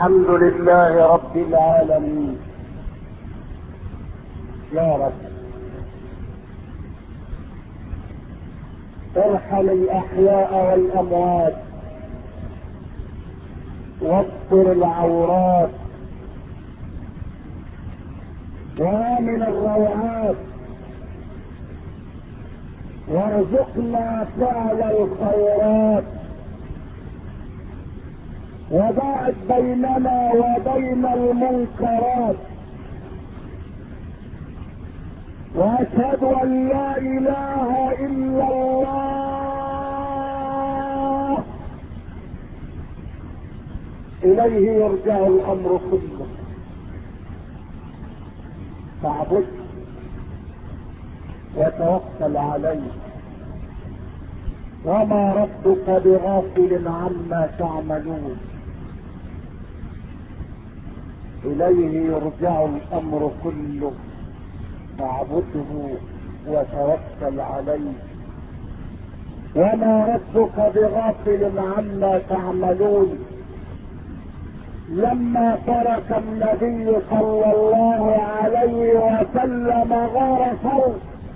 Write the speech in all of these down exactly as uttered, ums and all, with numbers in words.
الحمد لله رب العالمين. يا رب ارحم الاحياء والاموات، واستر العورات، وامن الروعات، وارزقنا فعل الخيرات، وباعد بيننا وبين المنكرات، واشهد ان لا اله الا الله. اليه يرجع الامر كله، فاعبده وتوكل عليه، وما ربك بغافل عما تعملون. اليه يرجع الامر كله، فاعبده وتوكل عليه، وما ربك بغافل عما تعملون. لما ترك النبي صلى الله عليه وسلم غار ثور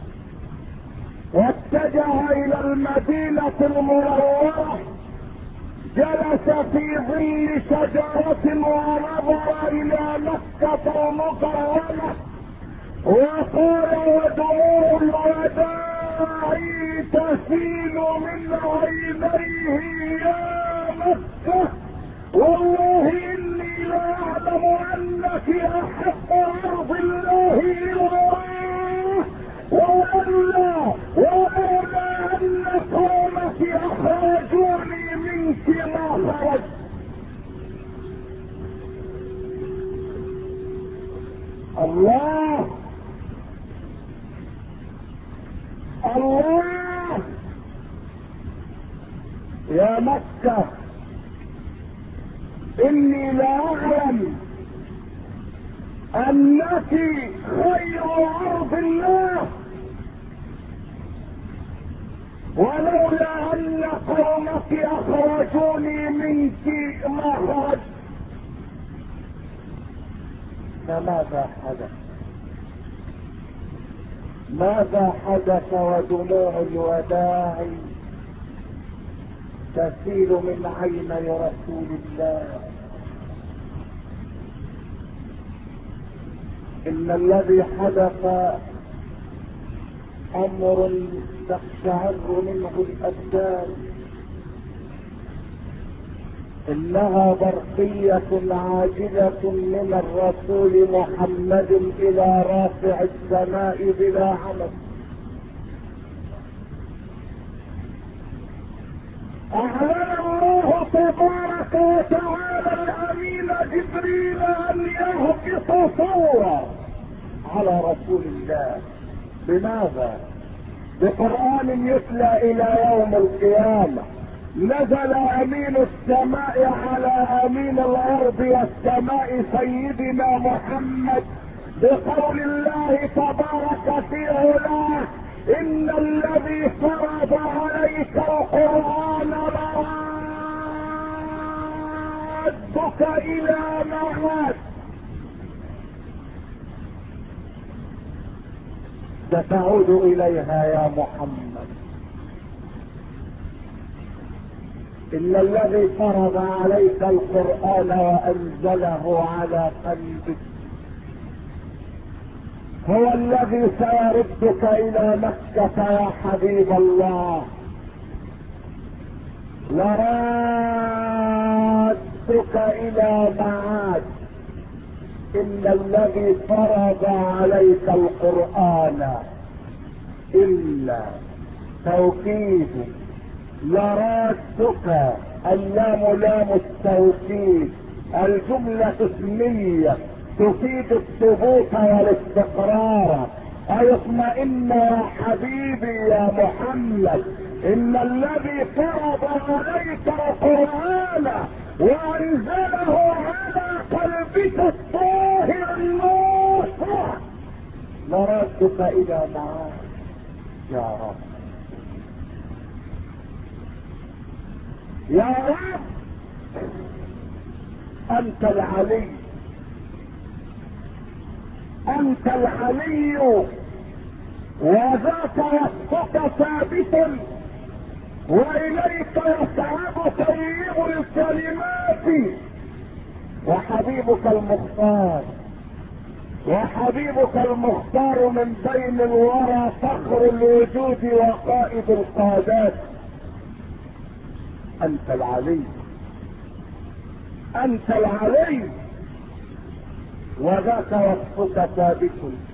واتجه الى المدينة المنورة، جلس في ظل شجرة ونظر الى مكة المكرمة وقال: ودموع الوداع تسيل من عينيه يا مكة، والله اني لاعلم انك احق ارض الله الى الله، ولولا ولولا ان قومك اخرجوني منك ما خرجت. الله الله يا مكة، اني لا اعلم انك خير ارض الله، ولولا ان قومك اخرجوني منك ما خرجت. فماذا حدث؟ ماذا حدث ودموع الوداع تسيل من عيني رسول الله؟ ان الذي حدث امر تقشعر منه الابدان، انها برقية عاجلة من الرسول محمد الى رافع السماء بلا عمد. اعلن الله تبارك وتعالى الامين جبريل ان يهبط صورا على رسول الله. بماذا؟ بقرآن يتلى الى يوم القيامة. نزل امين السماء على امين الارض والسماء سيدنا محمد بقول الله تبارك في علاه: ان الذي فرض عليك القرآن لرادك الى معاد. ستعود اليها يا محمد. ان الذي فرض عليك القرآن وانزله على قلبك هو الذي سيردك الى مكة يا حبيب الله، لرادك الى معاد. ان الذي فرض عليك القرآن الا توكيد لرادك، اللام لام التوكيد، الجملة اسمية تفيد الثبوت والاستقرار. اي اطمئن يا حبيبي يا محمد، ان الذي فرض عليك القرآن وانزله على قلبك الطاهر الناصع لرادك الى معاد. يا رب يا رب انت العلي، انت العلي، وذاك وصفك ثابت، واليك يصعد طيب الكلمات، وحبيبك المختار، وحبيبك المختار من بين الورى فخر الوجود وقائد القادات. انت العلي، انت العلي، وذاك وصفك ثابت،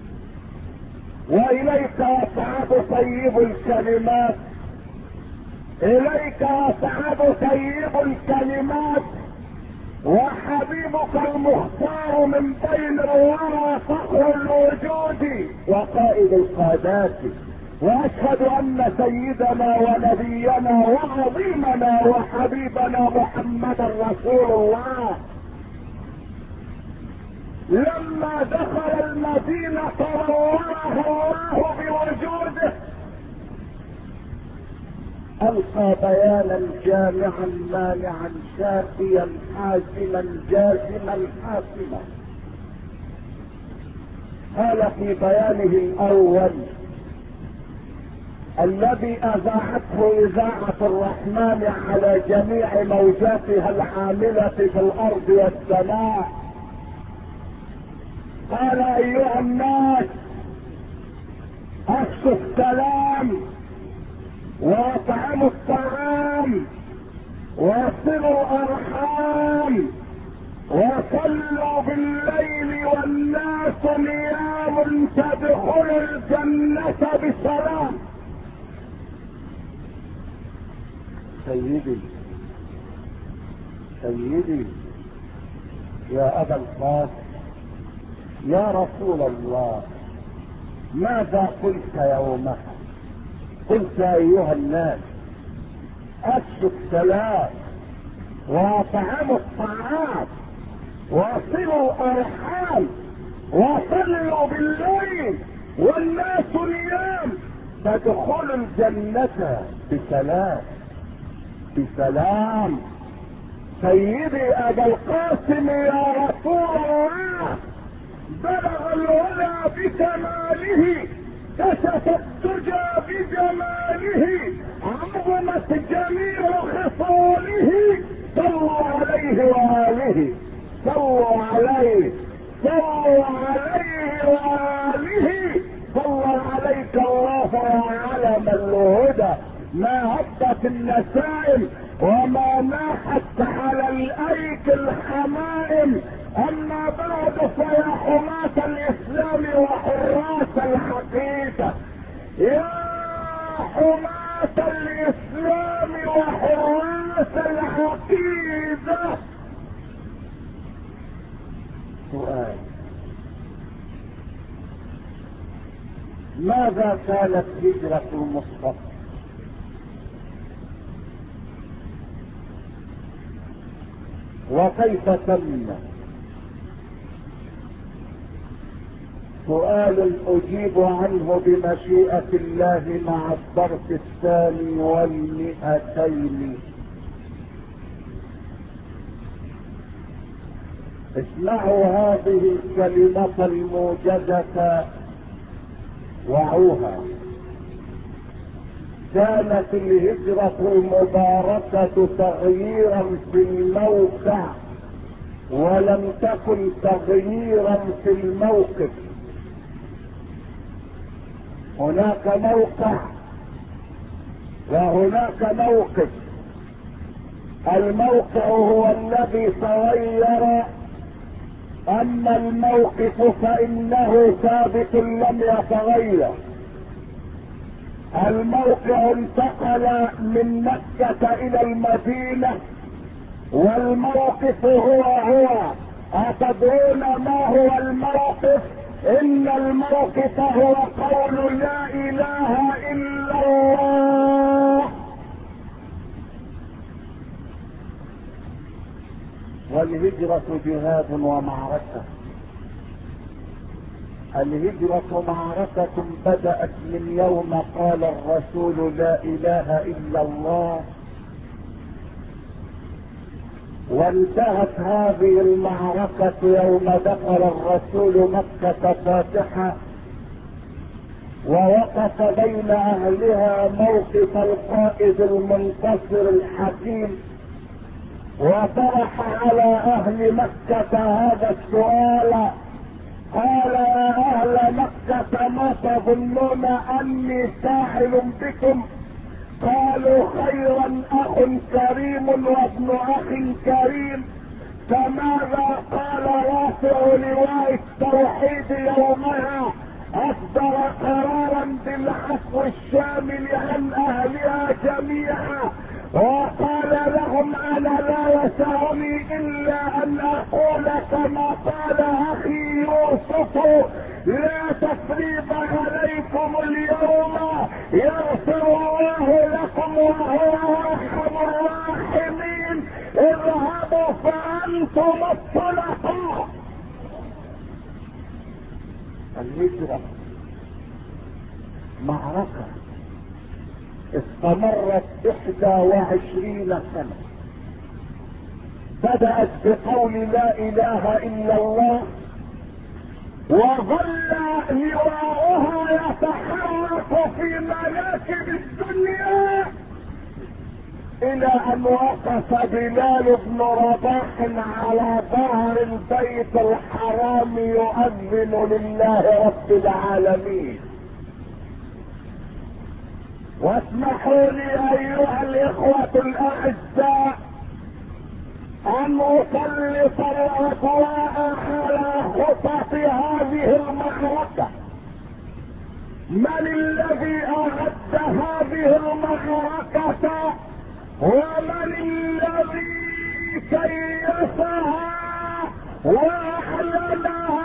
واليك يصعد طيب الكلمات، اليك يصعد طيب الكلمات، وحبيبك المختار من بين الورى فخر الوجود وقائد القادات. واشهد ان سيدنا ونبينا وعظيمنا وحبيبنا محمدا رسول الله لما دخل المدينة نوره الله بوجوده القى بيانا جامعا مانعا شافيا حاسما جازما حاسما. قال في بيانه الاول الذي اذاعته اذاعة الرحمن على جميع موجاتها العاملة في الارض والسماء، قال ايها الناس افشوا السلام واطعموا الطعام وصلوا الارحام وصلوا بالليل والناس نيام تدخلوا الجنة بسلام. سيدي سيدي يا ابا القاسم يا رسول الله، ماذا قلت يومها؟ قلت ايها الناس افشوا السلام واطعموا الطعام وصلوا الارحام وصلوا بالليل والناس نيام تدخلوا الجنة بسلام بسلام. سيدي ابا القاسم يا رسول الله، بلغ العلا بكماله، كشف الدجى بجماله، عظمت جميع خصاله، صلوا عليه وآله، صلوا عليه، صلوا عليه وآله، صلى عليك الله يا علم الهدى، ما هبت النسائم وما ناحت على الايك الحمائم. اما بعد فيا حماة الاسلام وحراس الحقيقة، يا حماة الاسلام وحراس الحقيقة، سؤال: ماذا كانت هجرة المصطفى؟ وكيف تم؟ سؤال اجيب عنه بمشيئة الله مع الدرس الثاني والمئتين. اسمعوا هذه الكلمة الموجزة وعوها. كانت الهجرة المباركة تغييرا في الموقع ولم تكن تغييرا في الموقف. هناك موقع وهناك موقف. الموقع هو الذي تغير، اما الموقف فانه ثابت لم يتغير. الموقع انتقل من مكة الى المدينة، والموقف هو هو. اتدرون ما هو الموقف؟ ان الموقف هو قول لا اله الا الله. والهجرة جهاد ومعركة. الهجرة معركة بدأت من يوم قال الرسول لا اله الا الله، وانتهت هذه المعركة يوم دخل الرسول مكة فاتحا، ووقف بين اهلها موقف القائد المنتصر الحكيم، وطرح على اهل مكة هذا السؤال، قال: يا اهل مكة ما تظنون اني فاعل بكم؟ قالوا: خيرا، اخ كريم وابن اخ كريم. فماذا قال رافع لواء التوحيد يومها؟ اصدر قرارا بالعفو الشامل عن اهلها جميعا، وقال لهم: انا لا يسعني الا ان اقول كما قال اخي يوسف: لا تثريب عليكم اليوم، يغفر الله لكم وهو ارحم الراحمين، اذهبوا فانتم الطلقاء. الهجرة معركة استمرت احدى وعشرين سنة، بدأت بقول لا اله الا الله، وظل لواؤها يتحرك في مناكب الدنيا الى ان وقف بلال بن رباح على ظهر البيت الحرام يؤذن لله رب العالمين. واسمحوا لي ايها الاخوة الاعزاء ان اسلط الاضواء على خطط هذه المعركة. من الذي اعد هذه المعركة؟ ومن الذي كيفها واعلنها؟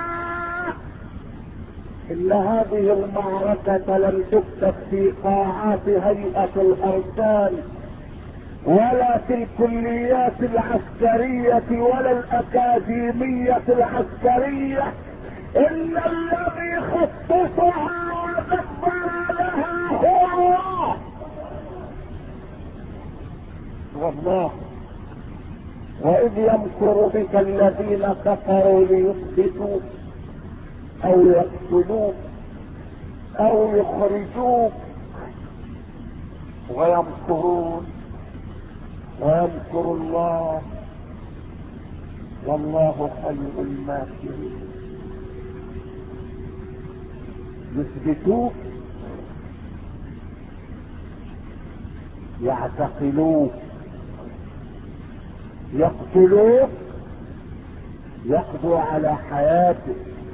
ان هذه المعركة لم تكتب في قاعات هيئة الاركان ولا في الكليات العسكرية ولا الاكاديمية العسكرية، ان الذي خططها ودبر لها هو الله. والله واذ يمكر بك الذين كفروا ليثبتوك او يقتلوك او يخرجوك، ويمكرون ويمكر الله والله خير الماكرين. يثبتوك، يعتقلوك، يقتلوك، يقضوا على حياتك،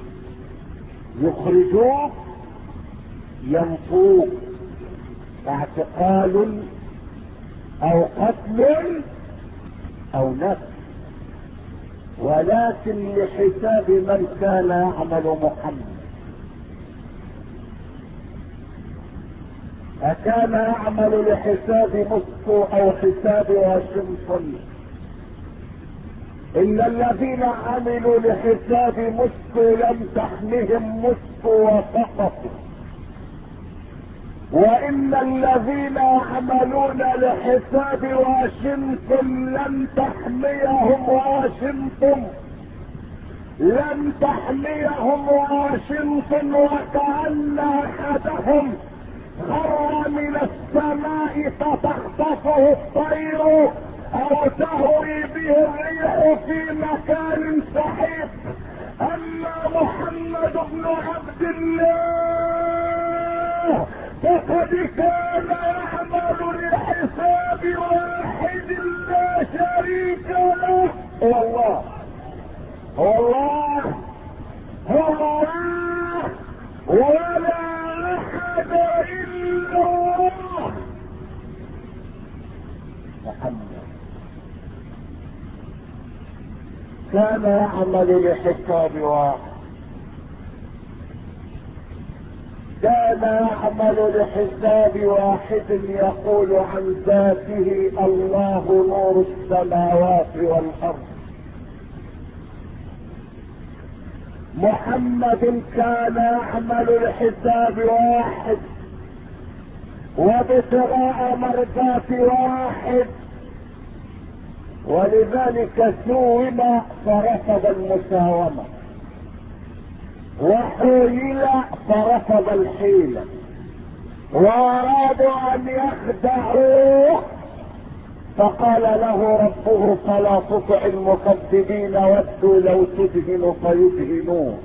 يخرجوك، ينفوك، اعتقال او قتل او نفس، ولكن لحساب من كان يعمل محمد. أكان يعمل لحساب موسكو او حساب واشنطن؟ ان الذين عملوا لحساب موسكو لم تحمهم موسكو وسقطوا، وان الذين يعملون لحساب واشنطن لم تحميهم واشنطن، لم تحميهم واشنطن، وكأن احدهم خر من السماء فتخطفه الطير او تهوي به الريح في مكان سحيق. اما محمد بن عبد الله فقد كان يعمل لحساب واحد لا شريك له. هو الله، هو الله، هو الله، ولا احد الا الله محمد. كان يعمل لحساب واحد، كان يعمل لحساب واحد يقول عن ذاته: الله نور السماوات والارض. محمد كان يعمل لحساب واحد وابتغاء مرضات واحد، ولذلك سوم فرفض المساومة، وحيل فرفض الحيلة، وارادوا ان يخدعوه فقال له ربه فلا تطع المكذبين ودوا لو تدهن فيدهنون.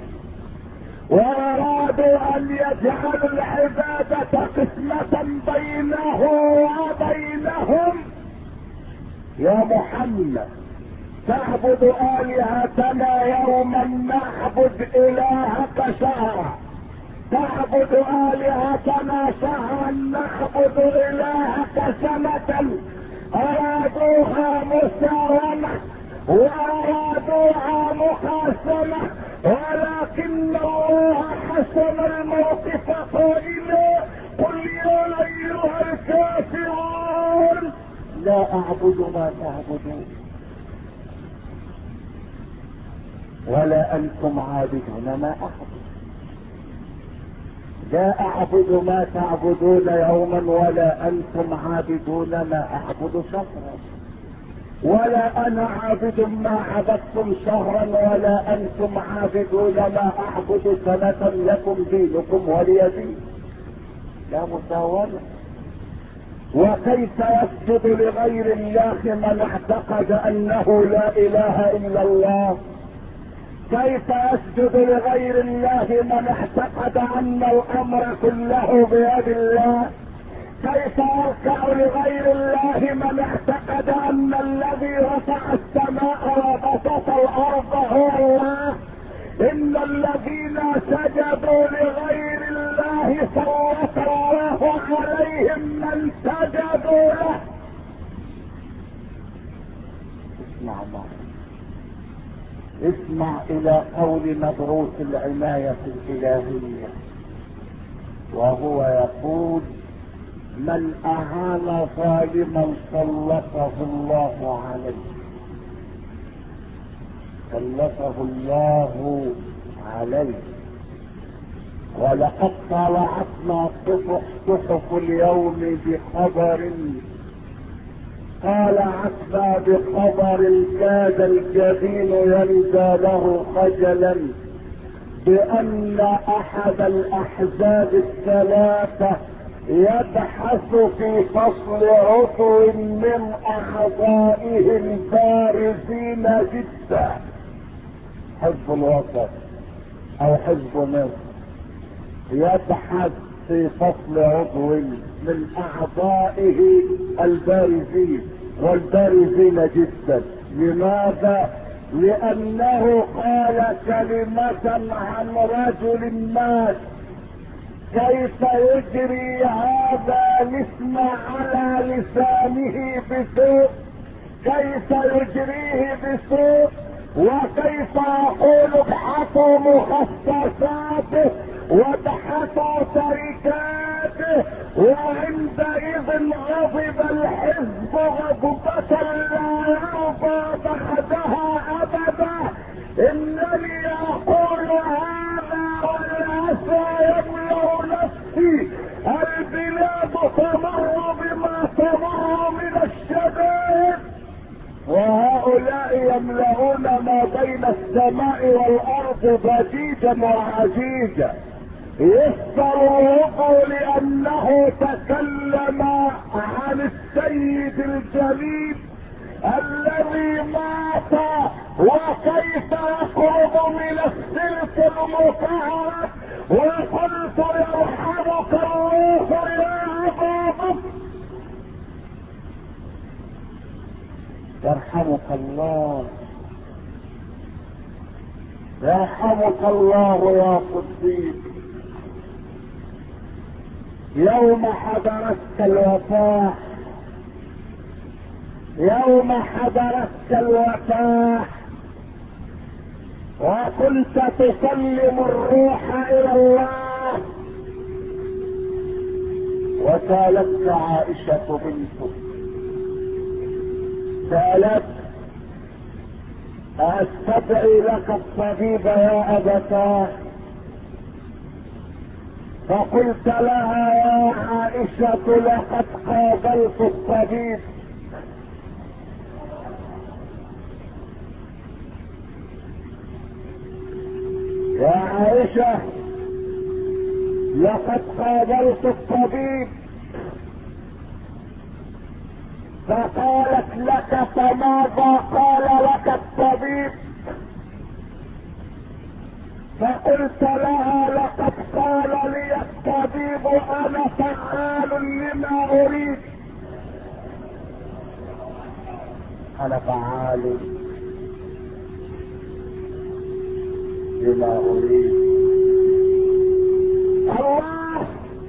وارادوا ان يجعلوا العبادة قسمة بينه وبينهم. يا محمد تعبد آلهتنا يوما نعبد إلهك شهرا، تعبد آلهتنا شهرا نعبد إلهك سنة. أرادوها مساومة وأرادوها مخاصمة، ولكن الله حسم الموقف قائلا قل يا أيها الكافرون لا أعبد ما تعبدون ولا أنتم عابدون ما أعبد. لا أعبد ما تعبدون يوما ولا أنتم عابدون ما أعبد شهرا، ولا أنا عابد ما عبدتم شهرا ولا أنتم عابدون ما أعبد سنة، لكم دينكم ولي دين. لا مساومة. وكيف يسجد لغير الله من اعتقد أنه لا إله إلا الله؟ كيف يسجد لغير الله من اعتقد ان الامر كله بيد الله؟ كيف يركع لغير الله من اعتقد ان الذي رفع السماء وبسط الارض هو الله؟ ان الذين سجدوا لغير الله سلط الله عليهم من سجدوا له. اسمع الله، اسمع الى قول مبعوث العناية الالهية وهو يقول من اعان ظالما سلطه الله عليه، سلطه الله عليه. ولقد طلعتنا صحف اليوم بخبر قال عتبى بخبر كاد الجبين يندى له خجلا بان احد الاحزاب الثلاثة يبحث في فصل عضو من اعضائه البارزين جدا. حزب الوسط او حزب مصر يبحث في فصل عضو من اعضائه البارزين والبارزين جدا. لماذا؟ لانه قال كلمة عن رجل مات. كيف يجري هذا الاسم على لسانه بسوء؟ كيف يجريه بسوء؟ وكيف يقول ابحثوا مخصصاته وابحثوا تركاته؟ وعندئذ غضب الحزب غضبة لا يرضى بعدها ابدا. انني اقول هذا والاسى يملأ نفسي. البلاد تمر بما تمر من الشدائد، وهؤلاء يملؤون ما بين السماء والارض ضجيجا وعجيجا. يسر الوضع لانه تكلم عن السيد الجليل الذي مات. وكيف يقرب من السلك المكعب؟ وقلت يرحمك الله يا ابا بكر، يرحمك الله، يرحمك الله يا صديق. يوم حضرتك الوفاة، يوم حضرتك الوفاة وكنت تسلم الروح الى الله، وسالتك عائشة بنتك، سالت استدعي لك الطبيب يا ابتاه؟ فقلت لها يا عائشة لقد قابلت الطبيب يا عائشة لقد قابلت الطبيب فقالت لك فماذا قال لك الطبيب؟ فقلت لها لقد قال لي الطبيب انا فعال لما اريد. انا فعال لما اريد. الله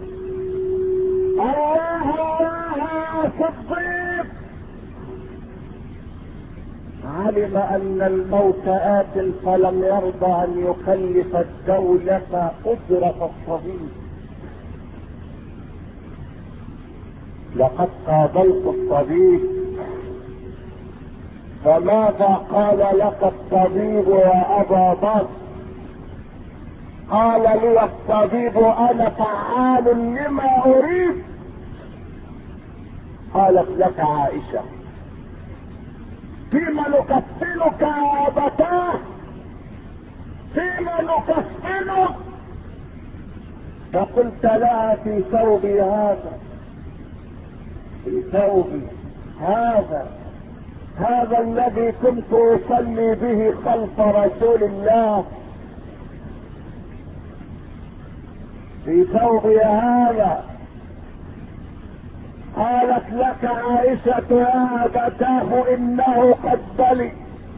الله الله يا صديق علم ان الموت آت فلم يرضى ان يكلف الدولة اجرة الطبيب. لقد قابلت الطبيب فماذا قال لك الطبيب يا ابا بكر؟ قال لي الطبيب انا فعال لما اريد. قالت لك عائشة فيما نكفنك يا ابتاه؟ فيما نكفنك؟ فقلت لها في ثوبي هذا، في ثوبي هذا، هذا الذي كنت اصلي به خلف رسول الله، في ثوبي هذا. قالت لك عائشة يا أبتاه إنه قد بلي،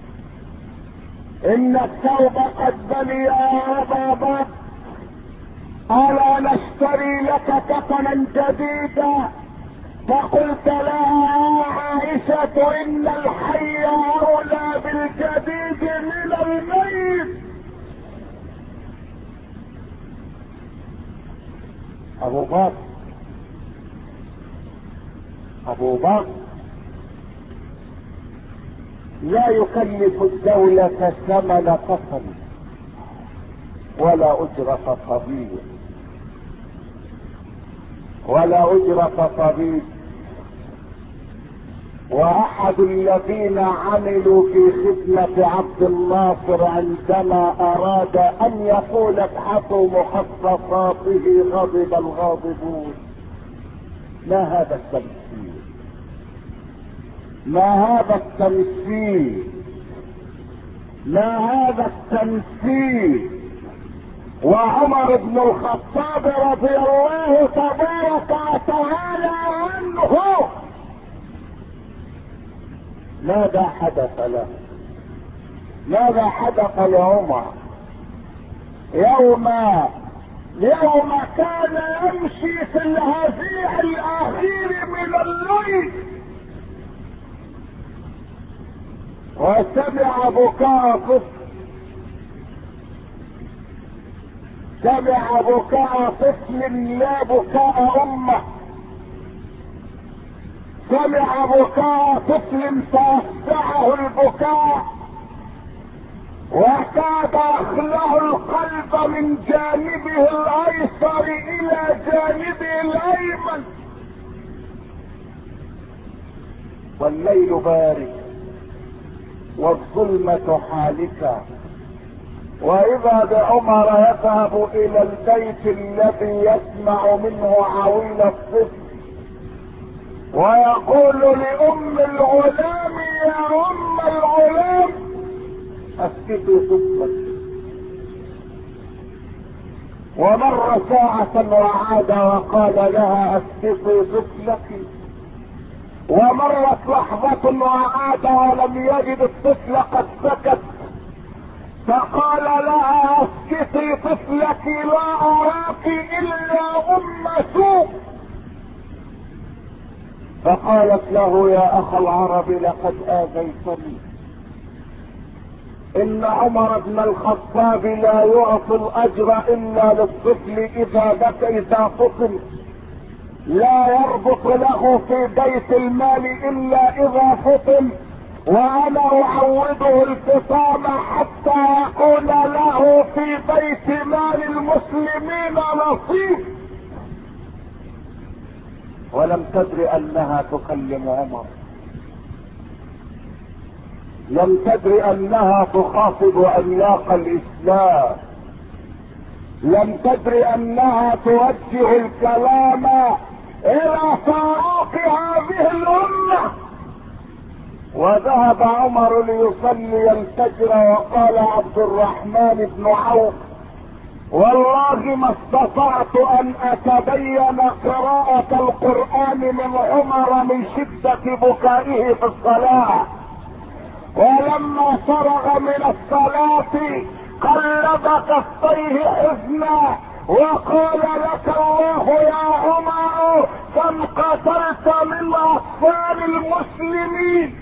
إن الثوب قد بلي يا أبا بكر، ألا نشتري لك كفنا جديدا؟ فقلت لها يا عائشة إن الحي أولى بالجديد من الميت. أبو بكر أبو بكر لا يكلف الدولة ثمن قسم ولا أجرة طبيب، ولا أجرة طبيب. وأحد الذين عملوا في خدمة عبد الناصر عندما أراد أن يقول ابحثوا مخصصاته غضب الغاضبون. ما هذا التمثيل؟ ما هذا التمثيل؟ ما هذا التمثيل؟ وعمر بن الخطاب رضي الله تبارك وتعالى عنه ماذا حدث له؟ ماذا حدث لعمر يوم يوم كان يمشي في الهزيع الاخير من الليل وسمع بكاء طفل، سمع بكاء طفل لا بكاء امه، سمع بكاء طفل فأفزعه البكاء وكاد يخلع القلب من جانبه الايسر الى جانبه الايمن، والليل بارد والظلمة حالكة، واذا بعمر يذهب الى البيت الذي يسمع منه عويل الطفل ويقول لأم الغلام يا أم الغلام اسكتي طفلك. ومر ساعة وعاد وقال لها اسكتي طفلك، ومرت لحظة وعاد ولم يجد الطفل قد سكت، فقال لها اسكتي طفلك لا اراك الا ام سوء. فقالت له يا اخ العرب لقد اذيتني، ان عمر بن الخطاب لا يعطي الاجر الا للطفل اذا بكى اذا فطن، لا يربط له في بيت المال الا اذا فطن، وانا اعوده الفطام حتى يكون له في بيت مال المسلمين نصيب. ولم تدر انها تكلم عمر، لم تدر انها تخاطب املاق الاسلام، لم تدر انها توجه الكلام الى فاروق هذه الامة. وذهب عمر ليصلي الفجر وقال عبد الرحمن بن عوف والله ما استطعت ان اتبين قراءة القرآن من عمر من شدة بكائه في الصلاة. ولما فرغ من الصلاة قلب كفيه حزنا وقال لك الله يا عمر كم قتلت من اطفال المسلمين.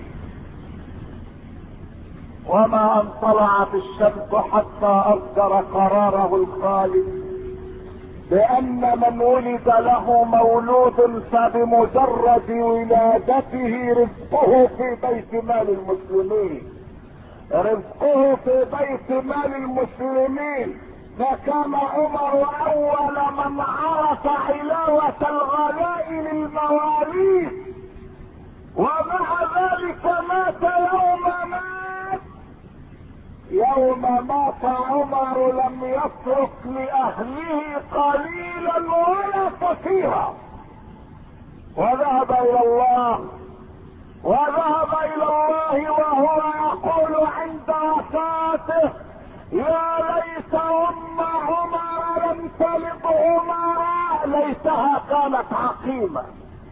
وما ان طلعت الشمس حتى اصدر قراره الخالد بان من ولد له مولود فبمجرد ولادته رزقه في بيت مال المسلمين، رزقه في بيت مال المسلمين. فكان عمر اول من عرف علاوة الغلاء للمواليد، ومع ذلك مات يوم مات. يوم مات عمر لم يترك لاهله قليلا ولا كثيرا، وذهب الى الله وذهب الى الله وهو يقول عند وفاته يا ليت ام عمر لم تلد عمر، ليتها كانت عقيمة،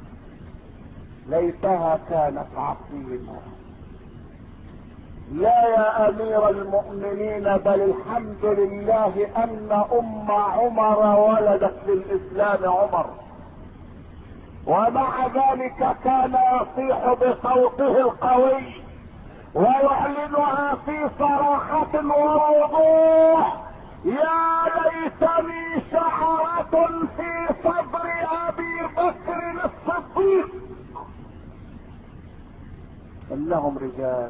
ليتها كانت عقيمة. لا يا امير المؤمنين، بل الحمد لله ان ام عمر ولدت للاسلام عمر، ومع ذلك كان يصيح بصوته القوي ويعلنها في صراحة ووضوح يا ليتني شعرة في صدر ابي بكر الصديق. انهم رجال،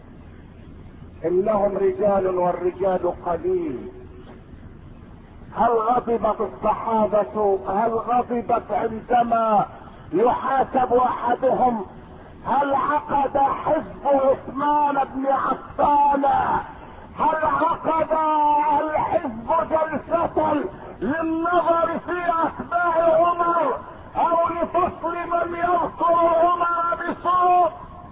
انهم رجال والرجال قليل. هل غضبت الصحابة؟ هل غضبت عندما يحاسب احدهم؟ هل عقد حزب عثمان بن عفان، هل عقد الحزب جلسة للنظر في اتباع عمر او لفصل من يذكر عمر بسوء؟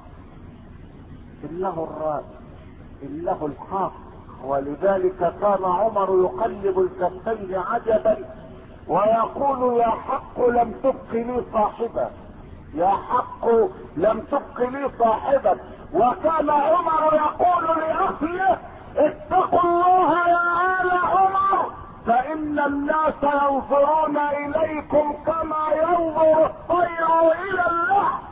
انه الرأي، انه الحق. ولذلك كان عمر يقلب الكفين عجبا ويقول يا حق لم تبق لي صاحبا، يا حق لم تبق لي صاحبا. وكان عمر يقول لاهله اتقوا الله يا آل عمر فان الناس ينظرون اليكم كما ينظر الطير الى اللحم.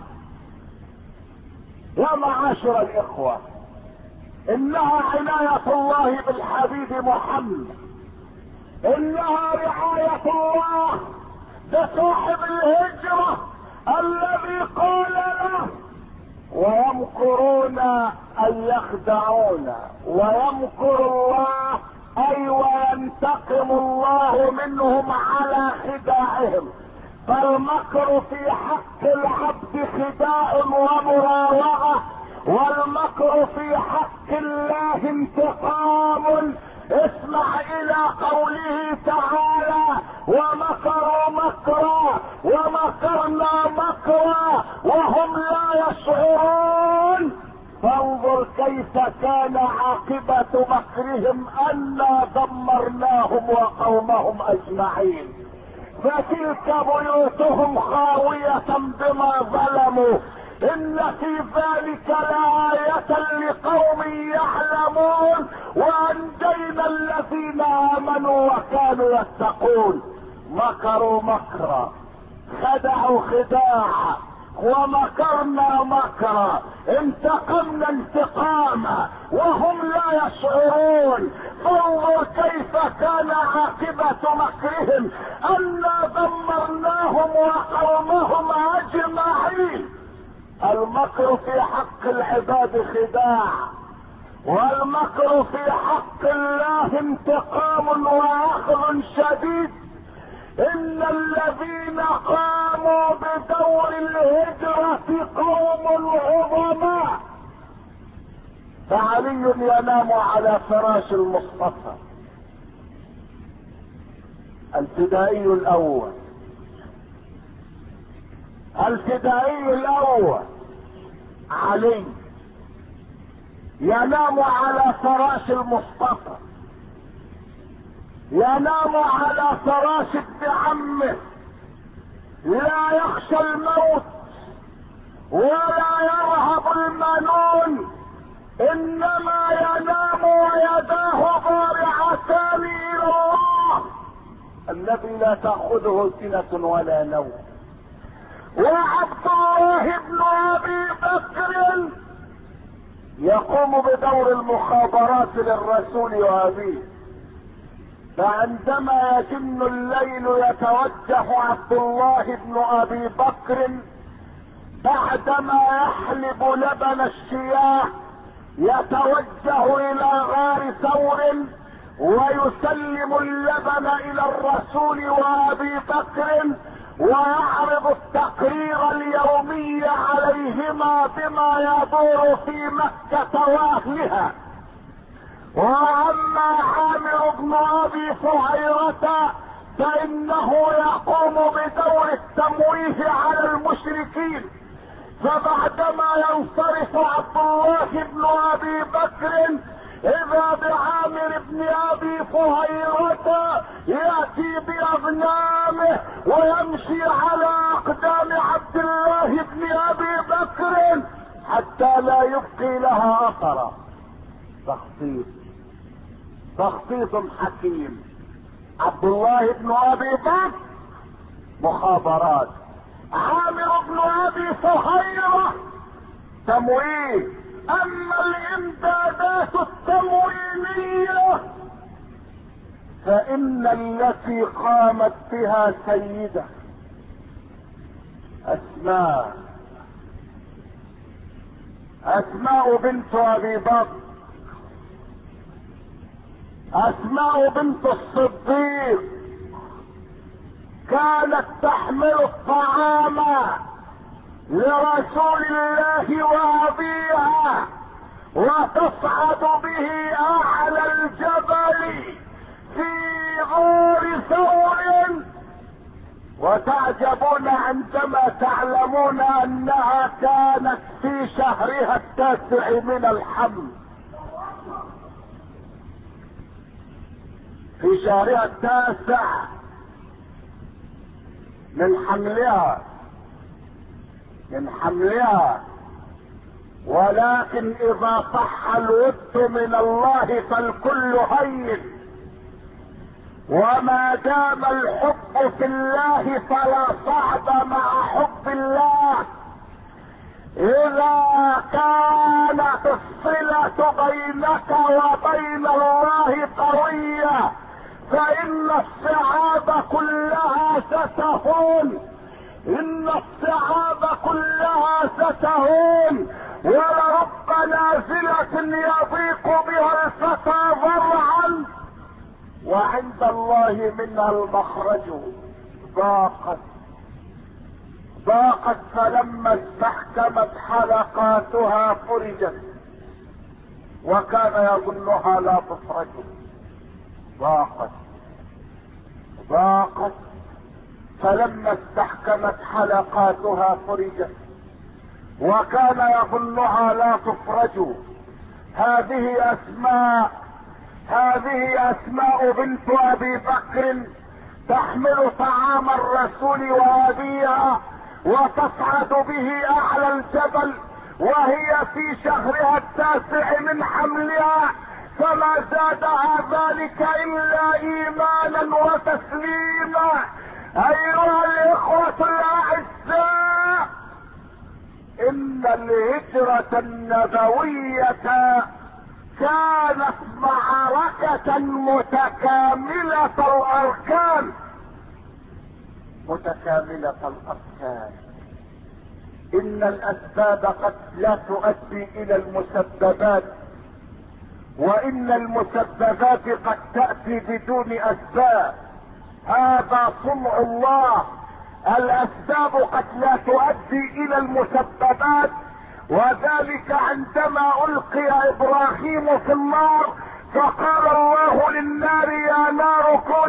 يا معاشر الاخوة، انها عناية الله بالحبيب محمد، انها رعاية الله بصاحب الهجرة الذي قال له ويمكرون ان يخدعون ويمكر الله اي وينتقم الله منهم على خداعهم. فالمكر في حق العبد خداع ومراوغة، والمكر في حق الله انتقام. اسمع الى قوله تعالى ومكروا مكرا ومكرنا مكرا وهم لا يشعرون. فانظر كيف كان عاقبة مكرهم انا دمرناهم وقومهم اجمعين. فتلك بيوتهم خاوية بما ظلموا ان في ذلك لآية لقوم يعلمون وانجينا الذين امنوا وكانوا يتقون. مكروا مكرا، خدعوا خداعا، ومكرنا مكرا، انتقمنا انتقاما وهم لا يشعرون. فانظر كيف كان عاقبة مكرهم انا دمرناهم وقومهم اجمعين. المكر في حق العباد خداع، والمكر في حق الله انتقام واخذ شديد. ان الذين قاموا بدور الهجرة قوم عظماء. فعلي ينام على فراش المصطفى، الفدائي الاول الفدائي الاول علي ينام على فراش المصطفى، ينام على فراش ابن عمه، لا يخشى الموت ولا يرهب المنون، انما ينام ويداه ضارعتان الى الله الذي لا تأخذه سنة ولا نوم. وعبد الله بن ابي بكر يقوم بدور المخابرات للرسول وابيه، فعندما يتم الليل يتوجه عبد الله بن ابي بكر بعدما يحلب لبن الشياه يتوجه الى غار ثور ويسلم اللبن الى الرسول وابي بكر ويعرض التقرير اليومي عليهما بما يدور في مكة واهلها. واما عامر بن ابي فهيرة فانه يقوم بدور التمويه على المشركين، فبعدما ينصرف عبد الله بن ابي بكر اذا بعامر بن ابي فهيرة ياتي باغنامه ويمشي على اقدام عبد الله بن ابي بكر حتى لا يبقي لها اثرا. تخطيط تخطيط حكيم. عبد الله بن ابي بكر مخابرات، عامر بن ابي فهيرة تمويه. اما الامدادات التموينية فان التي قامت بها سيدة اسماء اسماء بنت ابي بكر، اسماء بنت الصديق، كانت تحمل الطعام لرسول الله وابيها وتصعد به اعلى الجبل في غار ثور، وتعجبون عندما تعلمون انها كانت في شهرها التاسع من الحمل، في شهرها التاسع من حملها من حملها ولكن اذا صح الود من الله فالكل هين، وما دام الحب في الله فلا صعب مع حب الله. اذا كانت الصلة بينك وبين الله قوية فان الصعاب كلها ستهون، ان الصعاب كلها ستهون. ولرب نازلة يضيق بها الفتى ضرعا وعند الله منها المخرج. ضاقت ضاقت فلما استحكمت حلقاتها فرجت وكان يظنها لا تفرج. ضاقت ضاقت فلما استحكمت حلقاتها فرجت وكان يظنها لا تفرج. هذه اسماء هذه اسماء بنت ابي بكر تحمل طعام الرسول وابيها وتصعد به اعلى الجبل وهي في شهرها التاسع من حملها، فما زادها ذلك الا ايمانا وتسليما. ايها الاخوة الاعزاء، ان الهجرة النبوية كانت معركة متكاملة الاركان متكاملة الاركان. ان الاسباب قد لا تؤدي الى المسببات، وان المسببات قد تأتي بدون اسباب. هذا صنع الله. الاسباب قد لا تؤدي الى المسببات، وذلك عندما القي ابراهيم في النار فقال الله للنار يا نار كوني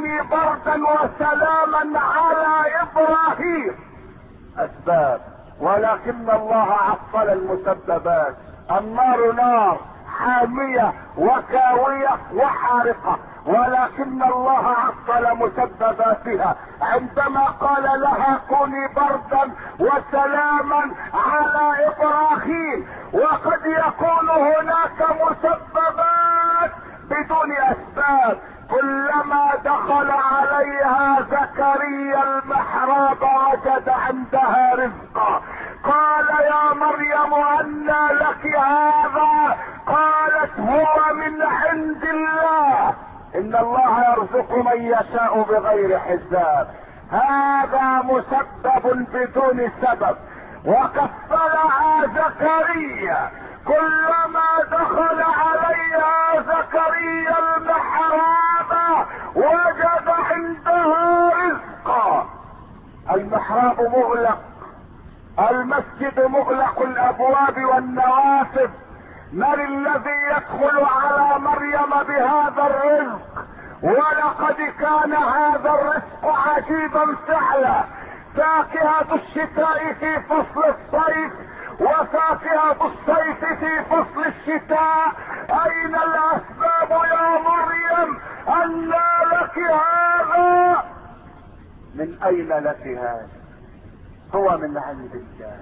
كوني بردا وسلاما على ابراهيم. اسباب، ولكن الله عطل المسببات. النار نار حامية وكاوية وحارقة، ولكن الله عطل مسبباتها عندما قال لها كوني بردا وسلاما على ابراهيم. وقد يكون هناك مسببات بدون اسباب. كلما دخل عليها زكريا المحراب وجد عندها رزقا. قال يا مريم أنى لك هذا؟ قالت هو من عند الله، ان الله يرزق من يشاء بغير حساب. هذا مسبب بدون سبب. وكفلها زكريا، كلما دخل عليها زكريا المحراب وجد عندها رزقا. المحراب مغلق، المسجد مغلق الابواب والنوافذ. من الذي يدخل على مريم بهذا الرزق؟ ولقد كان هذا الرزق عجيبا فعلا. فاكهة الشتاء في فصل الصيف وفاكهة الصيف في فصل الشتاء. اين الاسباب يا مريم؟ أنى لك هذا؟ من اين لك هذا؟ هو من عند الله،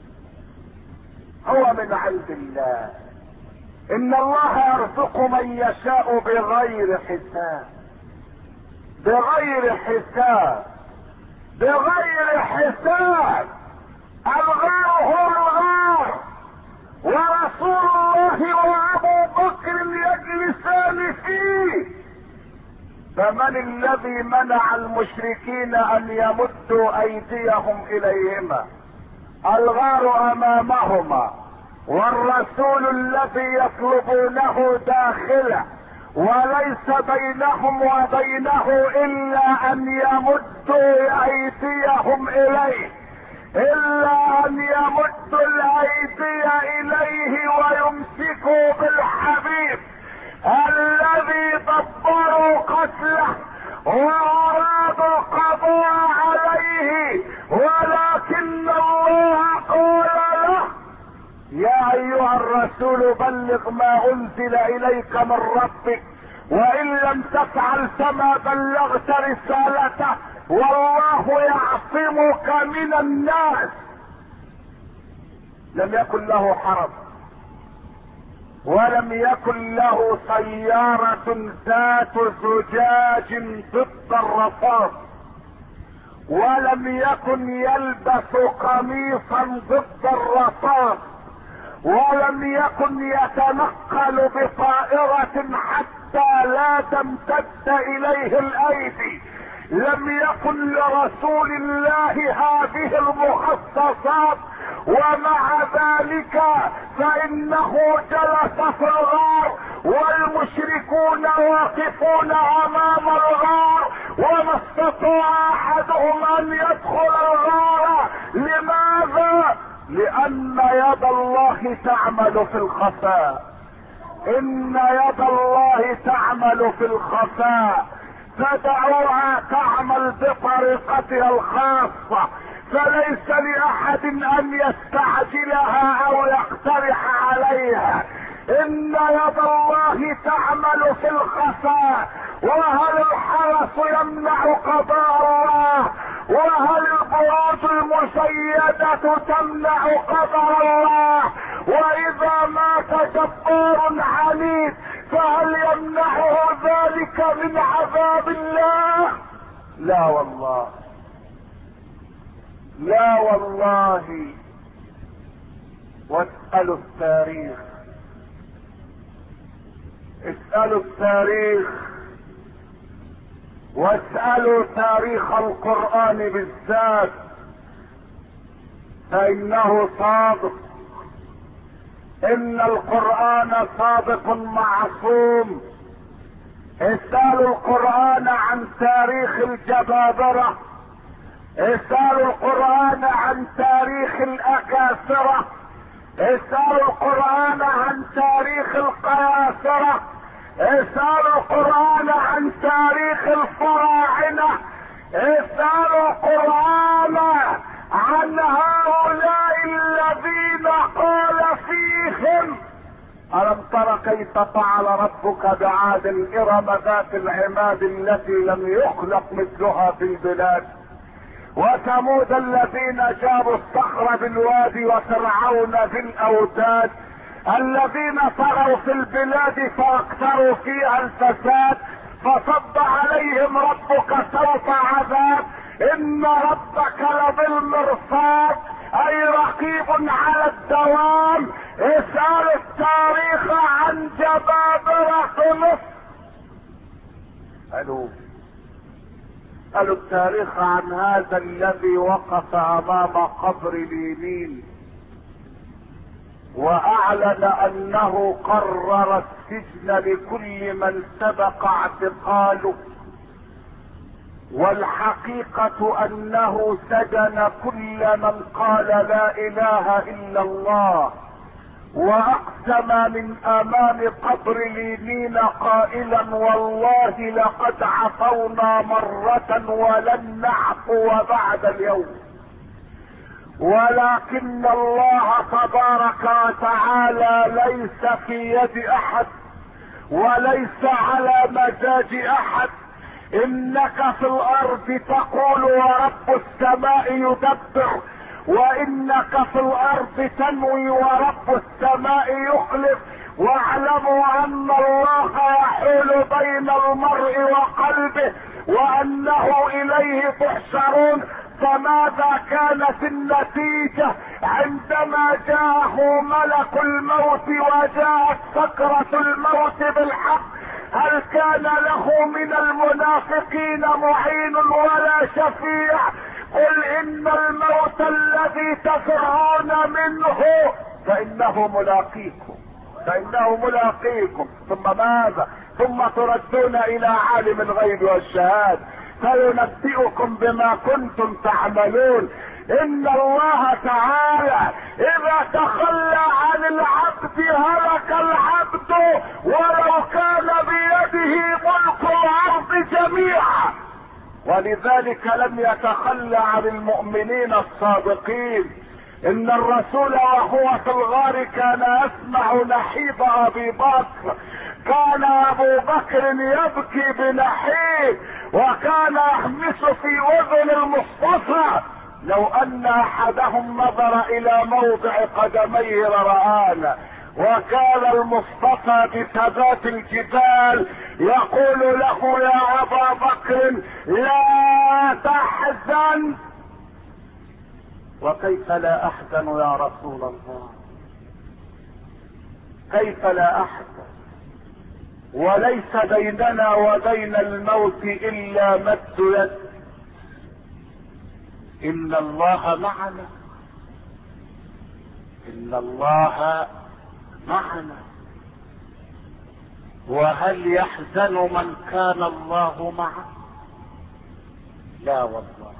هو من عند الله. ان الله يرزق من يشاء بغير حساب، بغير حساب، بغير حساب. الغار هو الغار، ورسول الله وابو بكر يجلسان فيه. فمن الذي منع المشركين ان يمدوا ايديهم اليهما؟ الغار امامهما، والرسول الذي يطلبونه داخله، وليس بينهم وبينه الا ان يمدوا ايديهم اليه، الا ان يمدوا الايدي اليه ويمسكوا بالحبيب الذي دبروا قتله وارادوا القضاء عليه. ولكن الله قال له يا ايها الرسول بلغ ما انزل اليك من ربك، وان لم تفعل فما بلغت رسالته، والله يعصمك من الناس. لم يكن له حرب، ولم يكن له سيارة ذات زجاج ضد الرصاص، ولم يكن يلبس قميصا ضد الرصاص، ولم يكن يتنقل بطائرة حتى لا تمتد اليه الايدي. لم يكن لرسول الله هذه المخصصات، ومع ذلك فانه جلس في الغار والمشركون واقفون امام الغار، وما استطاع احدهم ان يدخل الغار. لماذا؟ لان يد الله تعمل في الخفاء. ان يد الله تعمل في الخفاء، فدعوها تعمل بطريقتها الخاصة، فليس لاحد ان يستعجلها او يقترح عليها. ان يد الله تعمل في الخفاء. وهل الحرس يمنع قضاء الله؟ وهل البيوت المشيدة تمنع قضاء الله؟ واذا مات جبار عنيد فهل يمنعه ذلك من عذاب الله؟ لا والله، لا والله. واسألوا التاريخ، اسألوا التاريخ، واسألوا تاريخ القرآن بالذات، فإنه صادق. إن القرآن صادق معصوم. اسألوا القرآن عن تاريخ الجبابرة، اسألوا القرآن عن تاريخ الأكاسرة، اسألوا القرآن عن تاريخ القياسرة، اسألوا القرآن عن تاريخ الفراعنة. كيف فعل ربك بعاد ارم ذات العماد التي لم يخلق مثلها في البلاد، وثمود الذين جابوا الصخر بالوادي، وفرعون ذي الاوتاد الذين طغوا في البلاد فاكثروا فيها الفساد، فصب عليهم ربك سوط عذاب. ان ربك لبالمرصاد اي رقيب على الدوام. اسأل التاريخ عن جبابرة مصر. قالوا قالوا التاريخ عن هذا الذي وقف امام قبر اليمين واعلن انه قرر السجن لكل من سبق اعتقاله، والحقيقة انه سجن كل من قال لا اله الا الله، واقسم من امام قبر اليمين قائلا والله لقد عفونا مرة ولن نعفو بعد اليوم. ولكن الله تبارك وتعالى ليس في يد احد وليس على مزاج احد. انك في الارض تقول ورب السماء يدبر، وانك في الارض تنوي ورب السماء يخلف. واعلموا ان الله يحول بين المرء وقلبه وانه اليه تحشرون. فماذا كانت النتيجة عندما جاءه ملك الموت وجاءت سكرة الموت بالحق؟ هل كان له من المنافقين معين ولا شفيع؟ قل ان الموت الذي تفرون منه فانه ملاقيكم فانه ملاقيكم ثم ماذا؟ ثم تردون الى عالم الغيب والشهادة فينبئكم بما كنتم تعملون. ان الله تعالى اذا تخلى عن العبد هلك العبد ولو كان بيده ملك الارض جميعا. ولذلك لم يتخلى عن المؤمنين الصادقين. ان الرسول وهو في الغار كان يسمع نحيب ابي بكر، كان ابو بكر يبكي بنحيب وكان يهمس في اذن المصطفى. لو ان احدهم نظر الى موضع قدميه لرآنا. وكان المصطفى بثبات الجبال يقول له يا ابا بكر لا تحزن. وكيف لا احزن يا رسول الله؟ كيف لا احزن وليس بيننا وبين الموت الا مد يد. ان الله معنا، ان الله معنا. وهل يحزن من كان الله معه؟ لا والله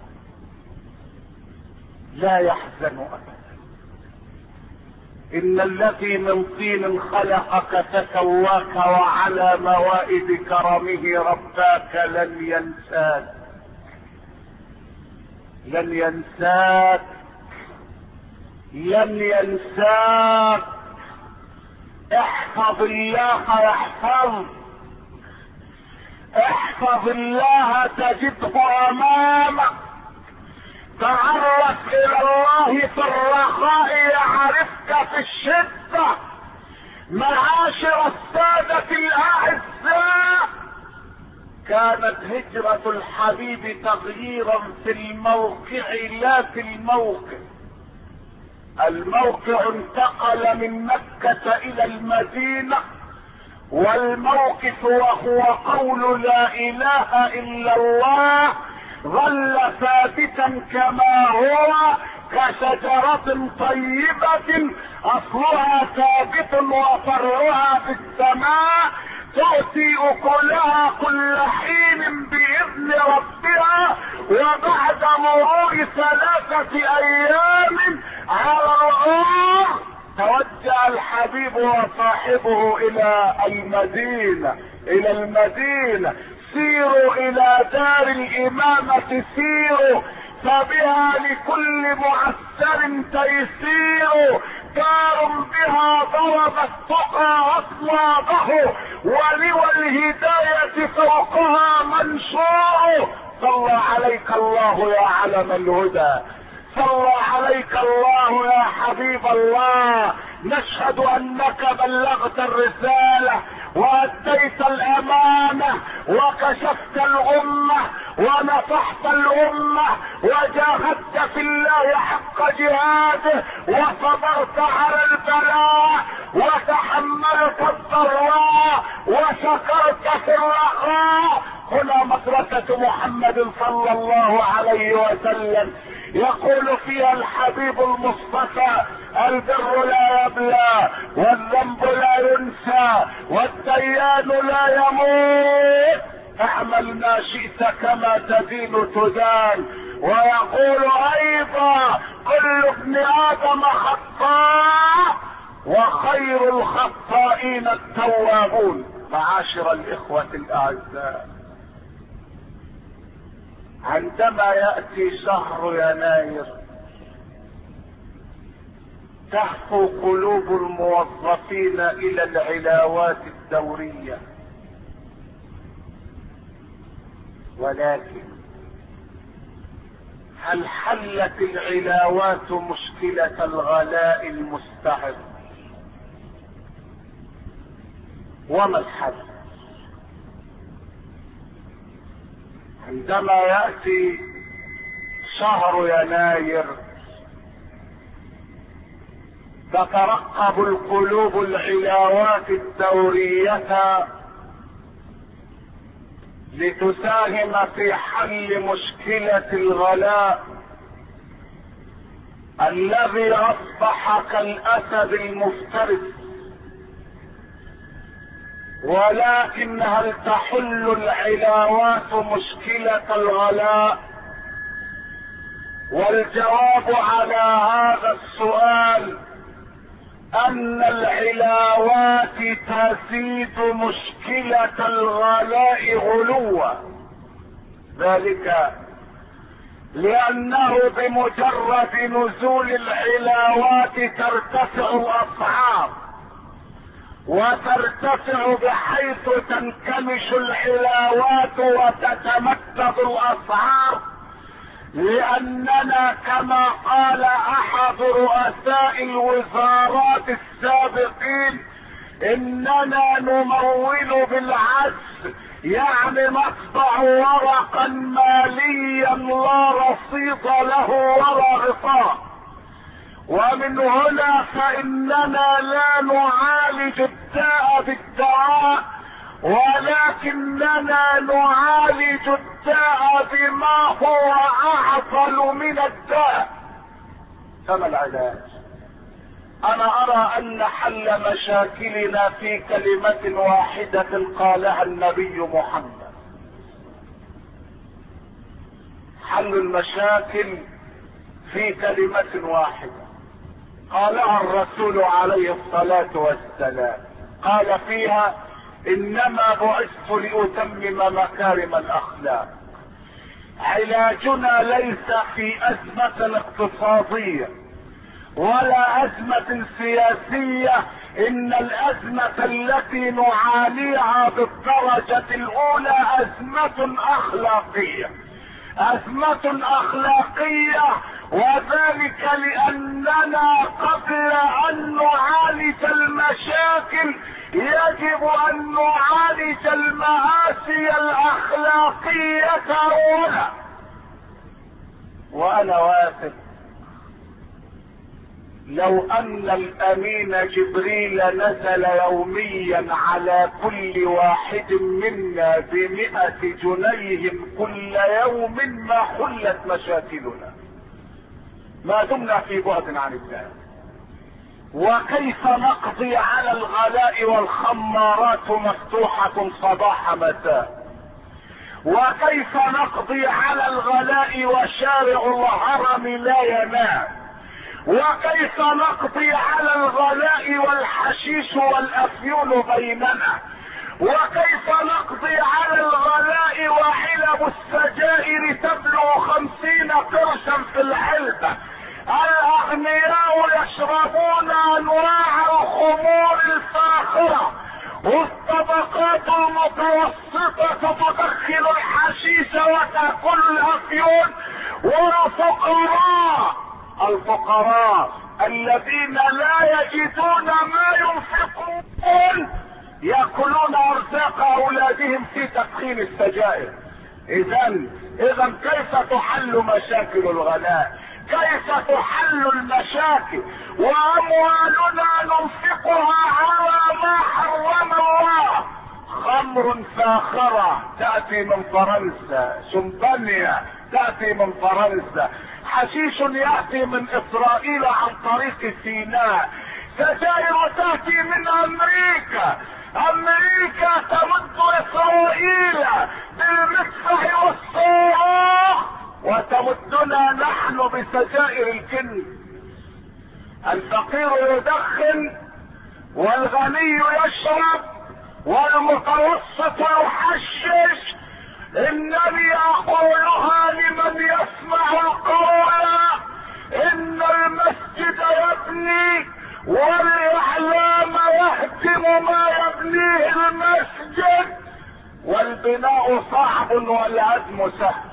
لا يحزن ابدا. ان الذي من طين خلقك فسواك وعلى موائد كرمه رباك لن ينساك لن ينساك لن ينساك. احفظ الله يحفظك، احفظ الله تجده امامك. تعرف الى الله في الرخاء يعرفك في الشدة. معاشر السادة الاعزاء، كانت هجرة الحبيب تغييرا في الموقع لا في الموقع. الموقع انتقل من مكة الى المدينة، والموقف وهو قول لا اله الا الله ظل ثابتا كما هو كشجرة طيبة اصلها ثابت وفرعها في السماء تؤتي اكلها كل حين باذن ربها. وبعد مرور ثلاثة ايام على الغار توجه الحبيب وصاحبه الى المدينة الى المدينة سيروا الى دار الامامة سيروا فبها لكل معسر تيسير. مختار بها ضرب التقى اصوابه، ولوى الهداية فوقها منشور. صلى عليك الله يا علم الهدى، صلى عليك الله يا حبيب الله. نشهد انك بلغت الرسالة واديت الامانة وكشفت الامة ونصحت الامة وجاهدت في الله حق جهاده وصبرت على البلاء وتحملت الضراء وشكرت في الرخاء. هنا مدرسة محمد صلى الله عليه وسلم يقول فيها الحبيب المصطفى: البر لا يبلى والذنب لا ينسى والديان لا يموت، اعمل ما شئت كما تدين تدان. ويقول ايضا: كل ابن ادم خطاء وخير الخطائين التوابون. معاشر الاخوة الاعزاء، عندما يأتي شهر يناير تهفو قلوب الموظفين الى العلاوات الدورية، ولكن هل حلت العلاوات مشكلة الغلاء المستعر؟ وما الحل؟ عندما يأتي شهر يناير تترقب القلوب العلاوات الدورية لتساهم في حل مشكلة الغلاء الذي اصبح كالاسد المفترس. ولكن هل تحل العلاوات مشكلة الغلاء؟ والجواب على هذا السؤال ان العلاوات تزيد مشكلة الغلاء غلوا، ذلك لانه بمجرد نزول العلاوات ترتفع الاسعار، وترتفع بحيث تنكمش العلاوات وتتمدد الاسعار، لاننا كما قال احد رؤساء الوزارات السابقين: اننا نمول بالعجز، يعني نطبع ورقا ماليا لا رصيد له ولا غطاء. ومن هنا فاننا لا نعالج الداء بالدواء، ولكننا نعالج الداء بما هو اعطل من الداء. كما العلاج؟ انا ارى ان حل مشاكلنا في كلمة واحدة قالها النبي محمد. حل المشاكل في كلمة واحدة قالها الرسول عليه الصلاة والسلام، قال فيها: انما بعثت لاتمم مكارم الاخلاق. علاجنا ليس في ازمة اقتصادية ولا ازمة سياسية، ان الازمة التي نعانيها بالدرجة الاولى ازمة اخلاقية، ازمة اخلاقية، وذلك لاننا قبل ان نعالج المشاكل يجب ان نعالج المآسي الاخلاقية اولا. وانا واثق لو ان الامين جبريل نزل يوميا على كل واحد منا بمئة جنيهم كل يوم ما حلت مشاكلنا، ما دمنا في بعد عن الله. وكيف نقضي على الغلاء والخمارات مفتوحة صباح مساء؟ وكيف نقضي على الغلاء وشارع الهرم لا ينام؟ وكيف نقضي على الغلاء والحشيش والافيون بيننا؟ وكيف نقضي على الغلاء وحلب السجائر تبلغ خمسين قرشا في العلبة؟ الاغنياء يشربون الشرطة تدخن الحشيش وتأكل الأفيون، والفقراء الفقراء الذين لا يجدون ما ينفقون يأكلون أرزاق أولادهم في تدخين السجائر. إذا إذا كيف تحل مشاكل الغلاء؟ كيف تحل المشاكل وأموالنا ننفقها على ما حرم الله؟ خمر فاخرة تأتي من فرنسا، شمبانيا تأتي من فرنسا، حشيش يأتي من إسرائيل عن طريق سيناء، سجائر تأتي من أمريكا، أمريكا تمد إسرائيل بالمسفح والصاروخ وتمدنا نحن بسجائر الكنز. الفقير يدخن والغني يشرب والمتوسط يحشش. انني اقولها لمن يسمع القول، ان المسجد يبني والاعلام يهدم ما يبنيه المسجد، والبناء صعب والهدم سهل.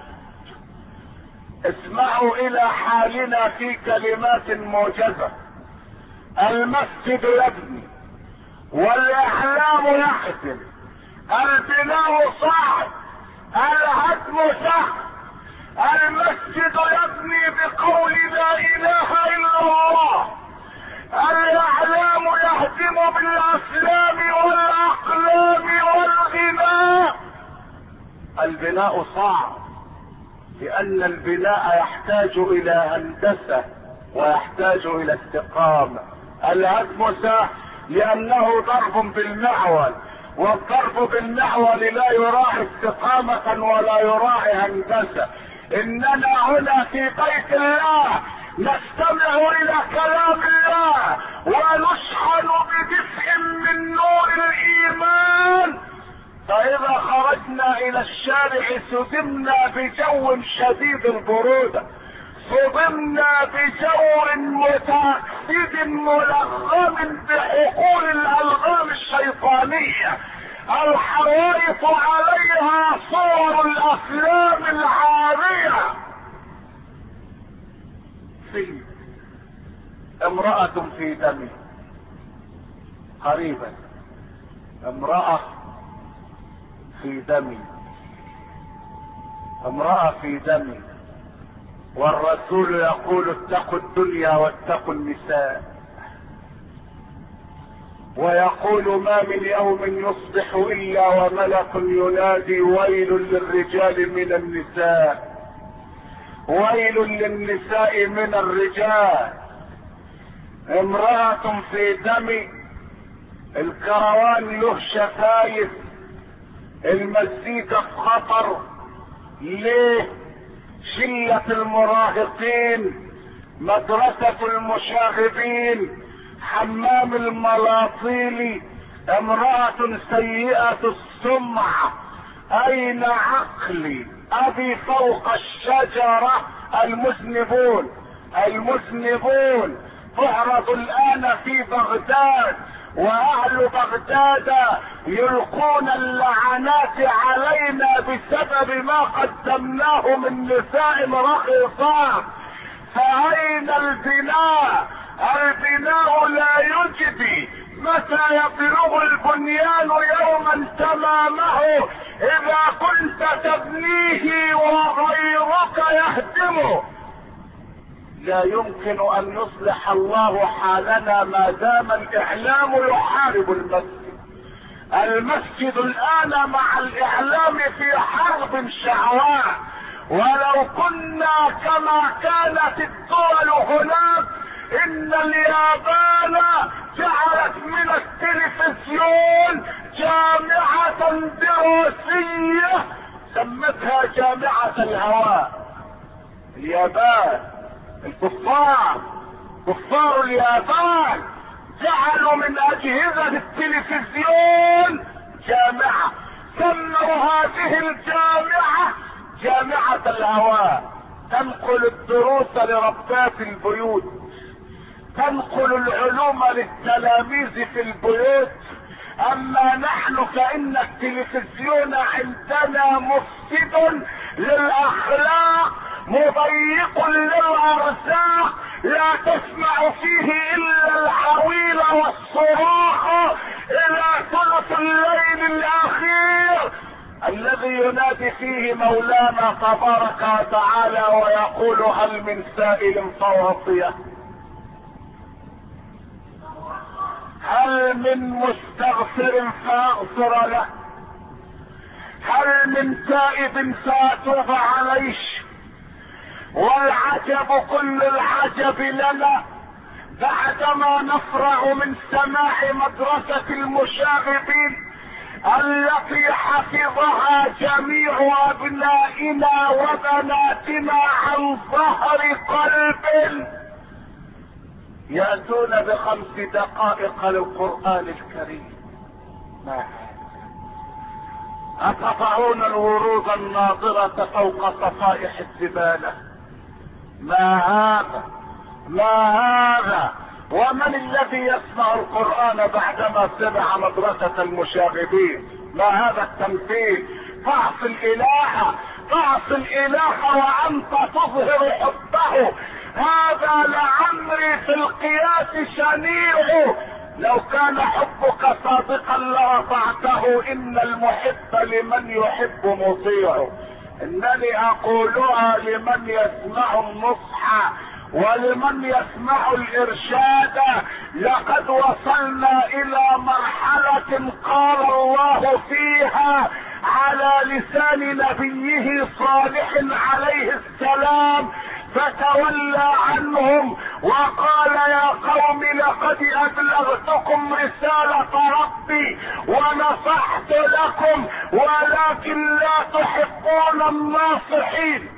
اسمعوا الى حالنا في كلمات موجزة. المسجد يبني والاعلام يهدم، البناء صعب الهدم سهل. المسجد يبني بقول لا اله الا الله، الاعلام يهدم بالافلام والاقلام والغناء. البناء صعب لان البناء يحتاج الى هندسة ويحتاج الى استقامة. الهدم سهل لانه ضرب بالمعول، والضرب بالمعول لا يراعي استقامة ولا يراعي هندسة. اننا هنا في بيت الله نستمع الى كلام الله ونشحن بدفء من نور الايمان، فاذا خرجنا الى الشارع صدمنا بجو شديد البرودة، صدمنا بجو متأكد ملغم بحقول الالغام الشيطانية الحرائط عليها صور الافلام العارية. فيلم امرأة في دمي قريبا، امرأة في دمي، امرأة في دمي، والرسول يقول اتقوا الدنيا واتقوا النساء، ويقول ما من يوم يصبح الا وملك ينادي ويل للرجال من النساء، ويل للنساء من الرجال. امرأة في دمي، الكروان له شفايف، المزيكا في خطر. ليه؟ شلة المراهقين، مدرسة المشاغبين، حمام الملاطيل، امرأة سيئة السمعة. اين عقلي؟ ابي فوق الشجرة. المذنبون المذنبون تعرض الان في بغداد، واهل بغداد يلقون اللعنات علينا بسبب ما قدمناه من نساء رخيصات. فاين البناء؟ البناء لا يجدي. متى يبلغ البنيان يوما تمامه اذا كنت تبنيه وغيرك يهدمه؟ لا يمكن ان يصلح الله حالنا ما دام الاعلام يحارب المسجد. المسجد الان مع الاعلام في حرب شعواء، ولو كنا كما كانت الدول هناك. ان اليابان جعلت من التلفزيون جامعة دراسية سمتها جامعة الهواء. اليابان، الكفار كفار اليابان جعلوا من اجهزة التلفزيون جامعة، سموا هذه الجامعة جامعة الهواء. تنقل الدروس لربات البيوت، تنقل العلوم للتلاميذ في البيوت. اما نحن فان التلفزيون عندنا مفسد للاخلاق مضيق للارزاق، لا تسمع فيه الا العويل والصراخ الى ثلث الليل الاخير الذي ينادي فيه مولانا تبارك وتعالى ويقول هل من سائل فأعطيه، هل من مستغفر فاغفر له، هل من تائب فاتوب عليه. والعجب كل العجب لنا بعدما نفرغ من سماع مدرسة المشاغبين التي حفظها جميع ابنائنا وبناتنا عن ظهر قلب، يأتون بخمس دقائق للقرآن الكريم. ما أتضعون الورود الناظرة فوق صفائح الزبالة؟ ما هذا؟ ما هذا؟ ومن الذي يسمع القرآن بعدما سمع مدرسة المشاغبين؟ ما هذا التمثيل؟ تعصي الإله، تعصي الإله وأنت تظهر حبه، هذا لعمري في القياس شنيع. لو كان حبك صادقا لأطعته، إن المحب لمن يحب مطيع. إنني أقولها لمن يسمع النصح ولمن يسمع الارشاد. لقد وصلنا الى مرحلة قال الله فيها على لسان نبيه صالح عليه السلام فتولى عنهم وقال يا قوم لقد ابلغتكم رسالة ربي ونصحت لكم ولكن لا تحبون الناصحين.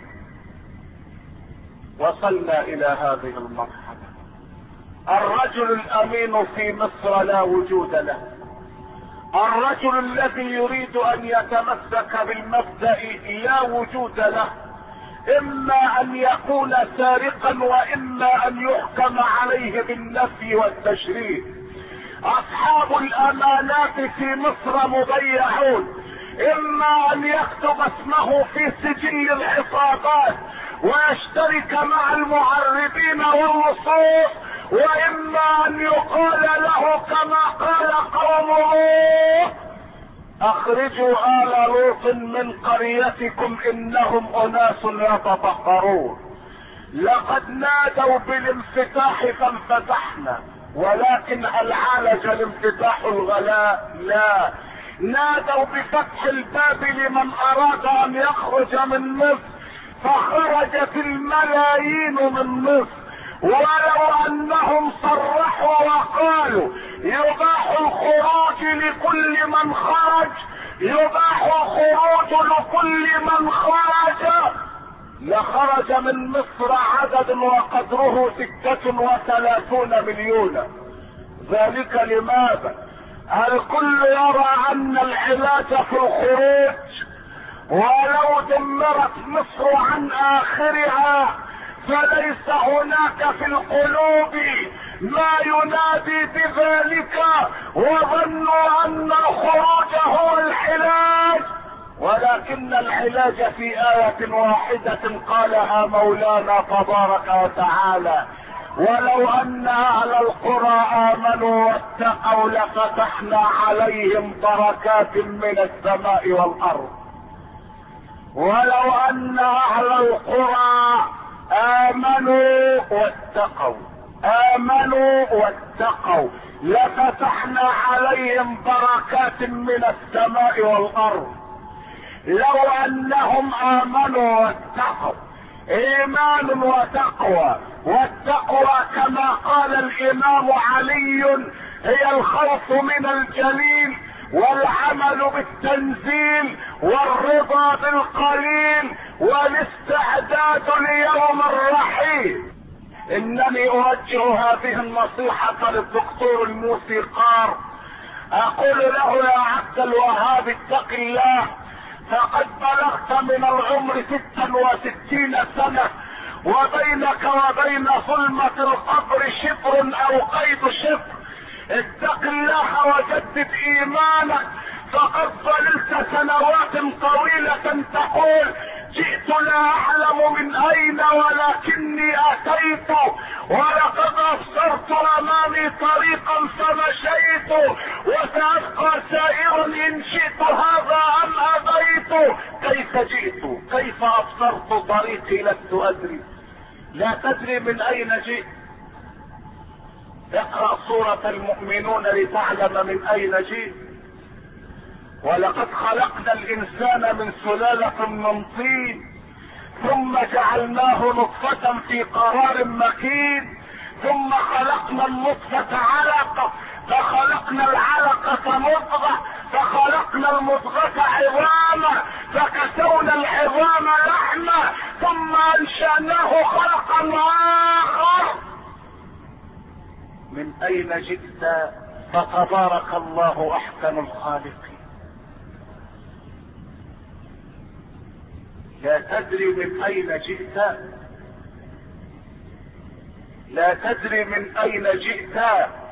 وصلنا الى هذه المرحلة. الرجل الامين في مصر لا وجود له، الرجل الذي يريد ان يتمسك بالمبدأ لا وجود له، اما ان يكون سارقا واما ان يحكم عليه بالنفي والتشريد. اصحاب الامانات في مصر مضيعون، اما ان يكتب اسمه في سجل الحسابات ويشترك مع المعربين واللصوص، واما ان يقال له كما قال قومه اخرجوا آل لوط من قريتكم انهم اناس يتطهرون. لقد نادوا بالانفتاح فانفتحنا، ولكن هل عالج الانفتاح الغلاء؟ لا. نادوا بفتح الباب لمن اراد ان يخرج من مصر فخرجت الملايين من مصر، ولو انهم صرحوا وقالوا يباح الخروج لكل من خرج، يباح الخروج لكل من خرج، لخرج من مصر عدد وقدره ستة وثلاثون مليونا. ذلك لماذا؟ الكل يرى ان العلاج في الخروج، ولو دمرت مصر عن اخرها فليس هناك في القلوب ما ينادي بذلك، وظنوا ان الخروج هو العلاج، ولكن العلاج في آية واحدة قالها مولانا تبارك وتعالى ولو ان اهل القرى امنوا واتقوا لفتحنا عليهم بركات من السماء والارض. ولو ان اهل القرى امنوا واتقوا امنوا واتقوا لفتحنا عليهم بركات من السماء والارض. لو انهم امنوا واتقوا، ايمان وتقوى، والتقوى كما قال الامام علي هي الخوف من الجليل والعمل بالتنزيل والرضا بالقليل والاستعداد ليوم الرحيل. انني اوجه هذه النصيحة للدكتور الموسيقار، اقول له يا عبد الوهاب اتق الله، فقد بلغت من العمر ستا وستين سنة، وبينك وبين ظلمة القبر شبر او قيد شبر. اتق الله وجدد ايمانك، فقد ظللت سنوات طويلة تقول جئت لا اعلم من اين ولكني اتيت، ولقد ابصرت امامي طريقا فمشيت، وسابقى سائرا ان شئت هذا ام ابيت. كيف جئت؟ كيف ابصرت طريقي؟ لست ادري. لا تدري من اين جئت. اقرأ سورة المؤمنون لتعلم من اين جئت. ولقد خلقنا الانسان من سلالة من طين، ثم جعلناه نطفة في قرار مكين، ثم خلقنا النطفة علقة، فخلقنا العلقة مضغة، فخلقنا المضغة عظاما، فكسونا العظام لحما، ثم انشأناه خلقا اخر. من اين جئت؟ فتبارك الله احسن الخالقين. لا تدري من اين جئت، لا تدري من اين جئت.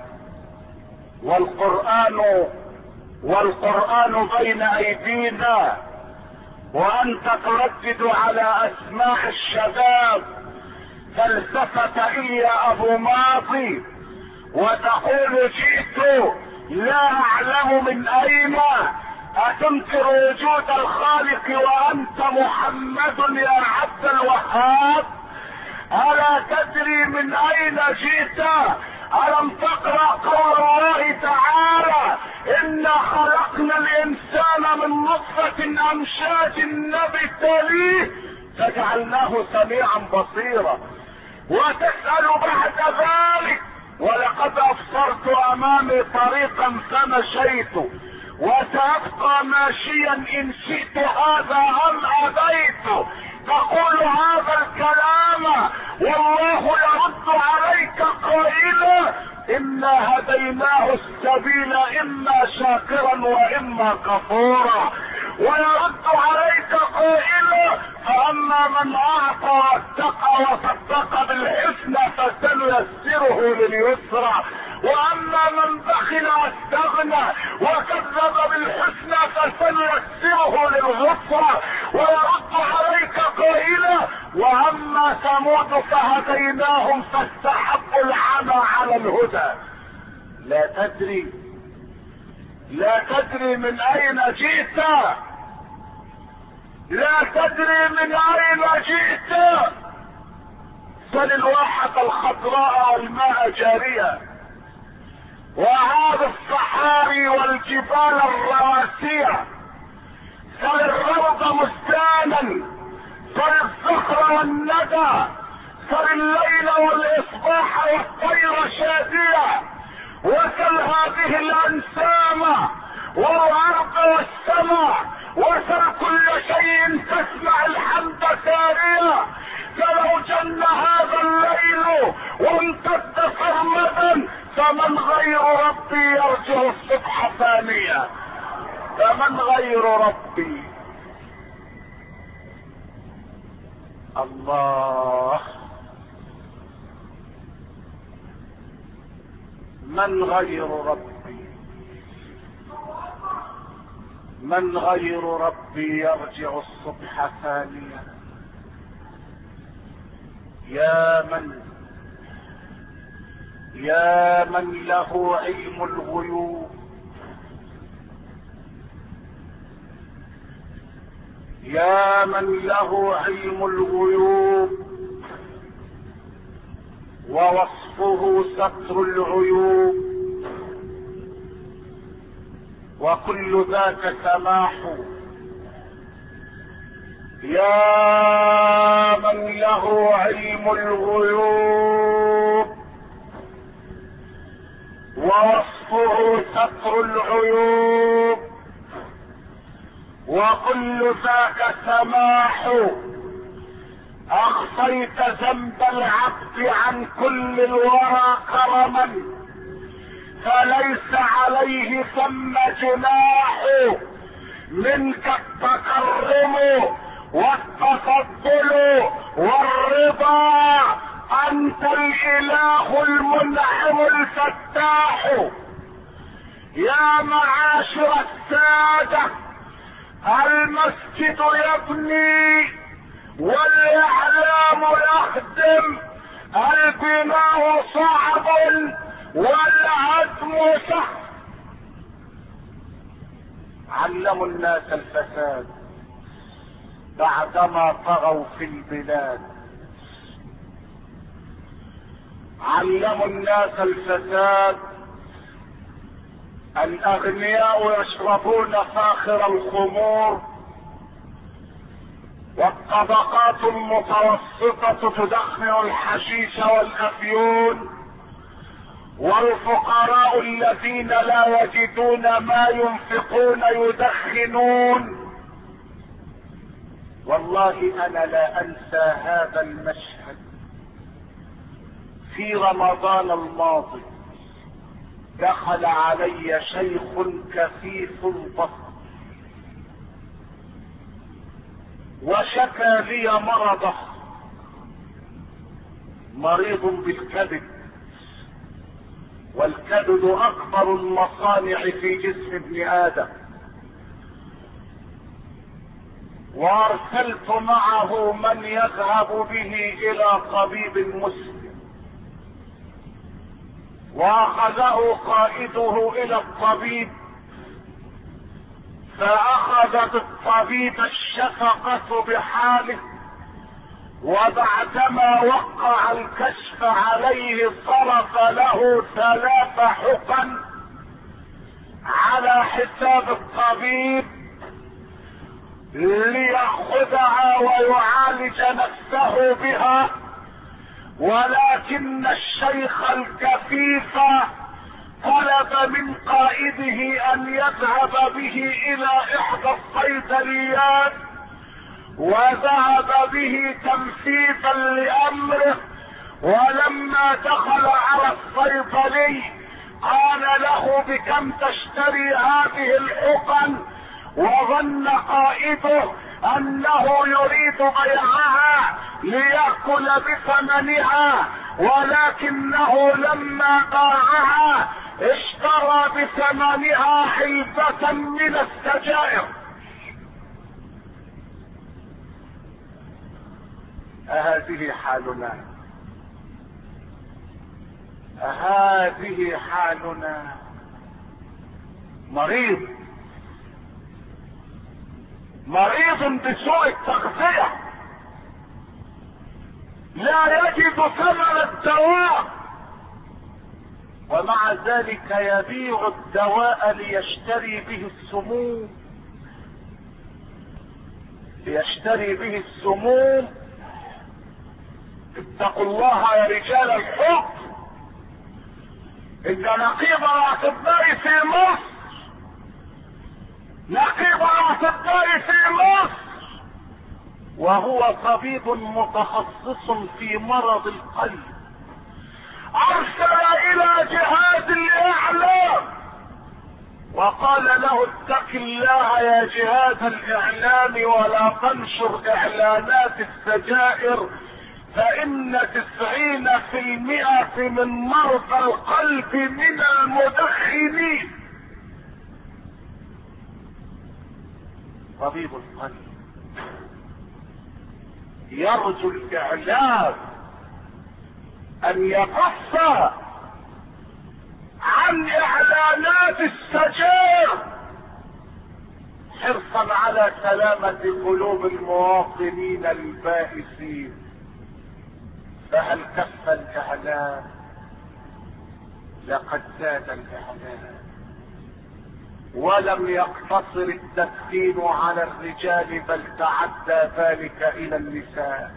والقرآن والقرآن بين ايدينا، وانت تردد على اسماع الشباب فلسفة ايا ابو ماضي، وتقول جئت لا اعلم من اين. اتنكر وجود الخالق وانت محمد يا عبد الوهاب؟ الا تدري من اين جئت؟ الم تقرأ قول الله تعالى انا خلقنا الانسان من نطفة امشاج نبتليه فجعلناه سميعا بصيرا. وتسأل بعد ذلك ولقد ابصرت امامي طريقا فمشيت، وسأبقى ماشيا ان شئت هذا ام ابيت. تقول هذا الكلام والله يرد عليك قائلا انا هديناه السبيل اما شاكرا واما كفورا. ويرد عليك قائلا فاما من اعطى واتقى وصدق بالحسنى فسنيسره لليسرى، واما من بخل واستغنى وكذب بالحسنى فسنيسره للعسرى. ويرد عليك قائلا واما ثمود فهديناهم فاستحبوا العمى على الهدى. لا تدري لا تدري من اين جئت، لا تدري من اين جئت. سل الواحة الخضراء والماء جارية، وهذا الصحاري والجبال الرواسية. سل الروض مستانا، سل الصخر والندى، سل الليل والاصباح والطير شادية، وسل هذه الانسام والارض والسماء، وسل كل شيء تسمع الحمد ساريا. فلو جن هذا الليل وامتد سرمدا فمن غير ربي يرجع الصبح ثانيا. فمن غير ربي. الله، من غير ربي، من غير ربي يرجع الصبح ثانيا. يا من يا من له علم الغيوب، يا من له علم الغيوب ووصفه ستر العيوب، وكل ذاك سماح. يا من له علم الغيوب ووصفه ستر العيوب، وكل ذاك سماح. اخفيت ذنب العبد عن كل الورى كرما، فليس عليه ثم جناح. منك التكرم والتفضل والرضا، انت الاله المنعم الفتاح. يا معاشر السادة، المسجد يبني والاعلام يخدم، البناء صعب والعزم سهل. علموا الناس الفساد بعدما طغوا في البلاد، علموا الناس الفساد. الاغنياء يشربون فاخر الخمور، والطبقات المتوسطة تدخن الحشيش والافيون، والفقراء الذين لا يجدون ما ينفقون يدخنون. والله انا لا انسى هذا المشهد في رمضان الماضي. دخل علي شيخ كثيف البصر وشكى لي مرضه، مريض بالكبد، والكبد اكبر المصانع في جسم ابن ادم. وارسلت معه من يذهب به الى طبيب مسلم، واخذه قائده الى الطبيب، فاخذت الطبيب الشفقة بحاله، وبعدما وقع الكشف عليه صرف له ثلاث حقن على حساب الطبيب ليأخذها ويعالج نفسه بها. ولكن الشيخ الكفيف طلب من قائده ان يذهب به الى احدى الصيدليات، وذهب به تنفيذا لامره. ولما دخل على الصيدلي قال له بكم تشتري هذه الحقن، وظن قائده انه يريد بيعها ليأكل بثمنها، ولكنه لما باعها اشترى بثمنها حلبة من السجائر. أهذه حالنا؟ أهذه حالنا؟ مريض مريض بسوء التغذية، لا يجد ثمن الدواء، ومع ذلك يبيع الدواء ليشتري به السموم، ليشتري به السموم. اتقوا الله يا رجال الحكم. ان نقيب الاطباء في مصر نقيب الاطباء في مصر وهو طبيب متخصص في مرض القلب، ارسل الى جهاز الاعلام وقال له اتق الله يا جهاز الاعلام ولا تنشر اعلانات السجائر، فان تسعين في المئة من مرضى القلب من المدخنين. طبيب القلب يرجو الاعلام ان يقص عن اعلانات السجائر حرصا على سلامة قلوب المواطنين البائسين. فهل كف الاعلام؟ لقد زاد الاعلام، ولم يقتصر التدخين على الرجال بل تعدى ذلك الى النساء.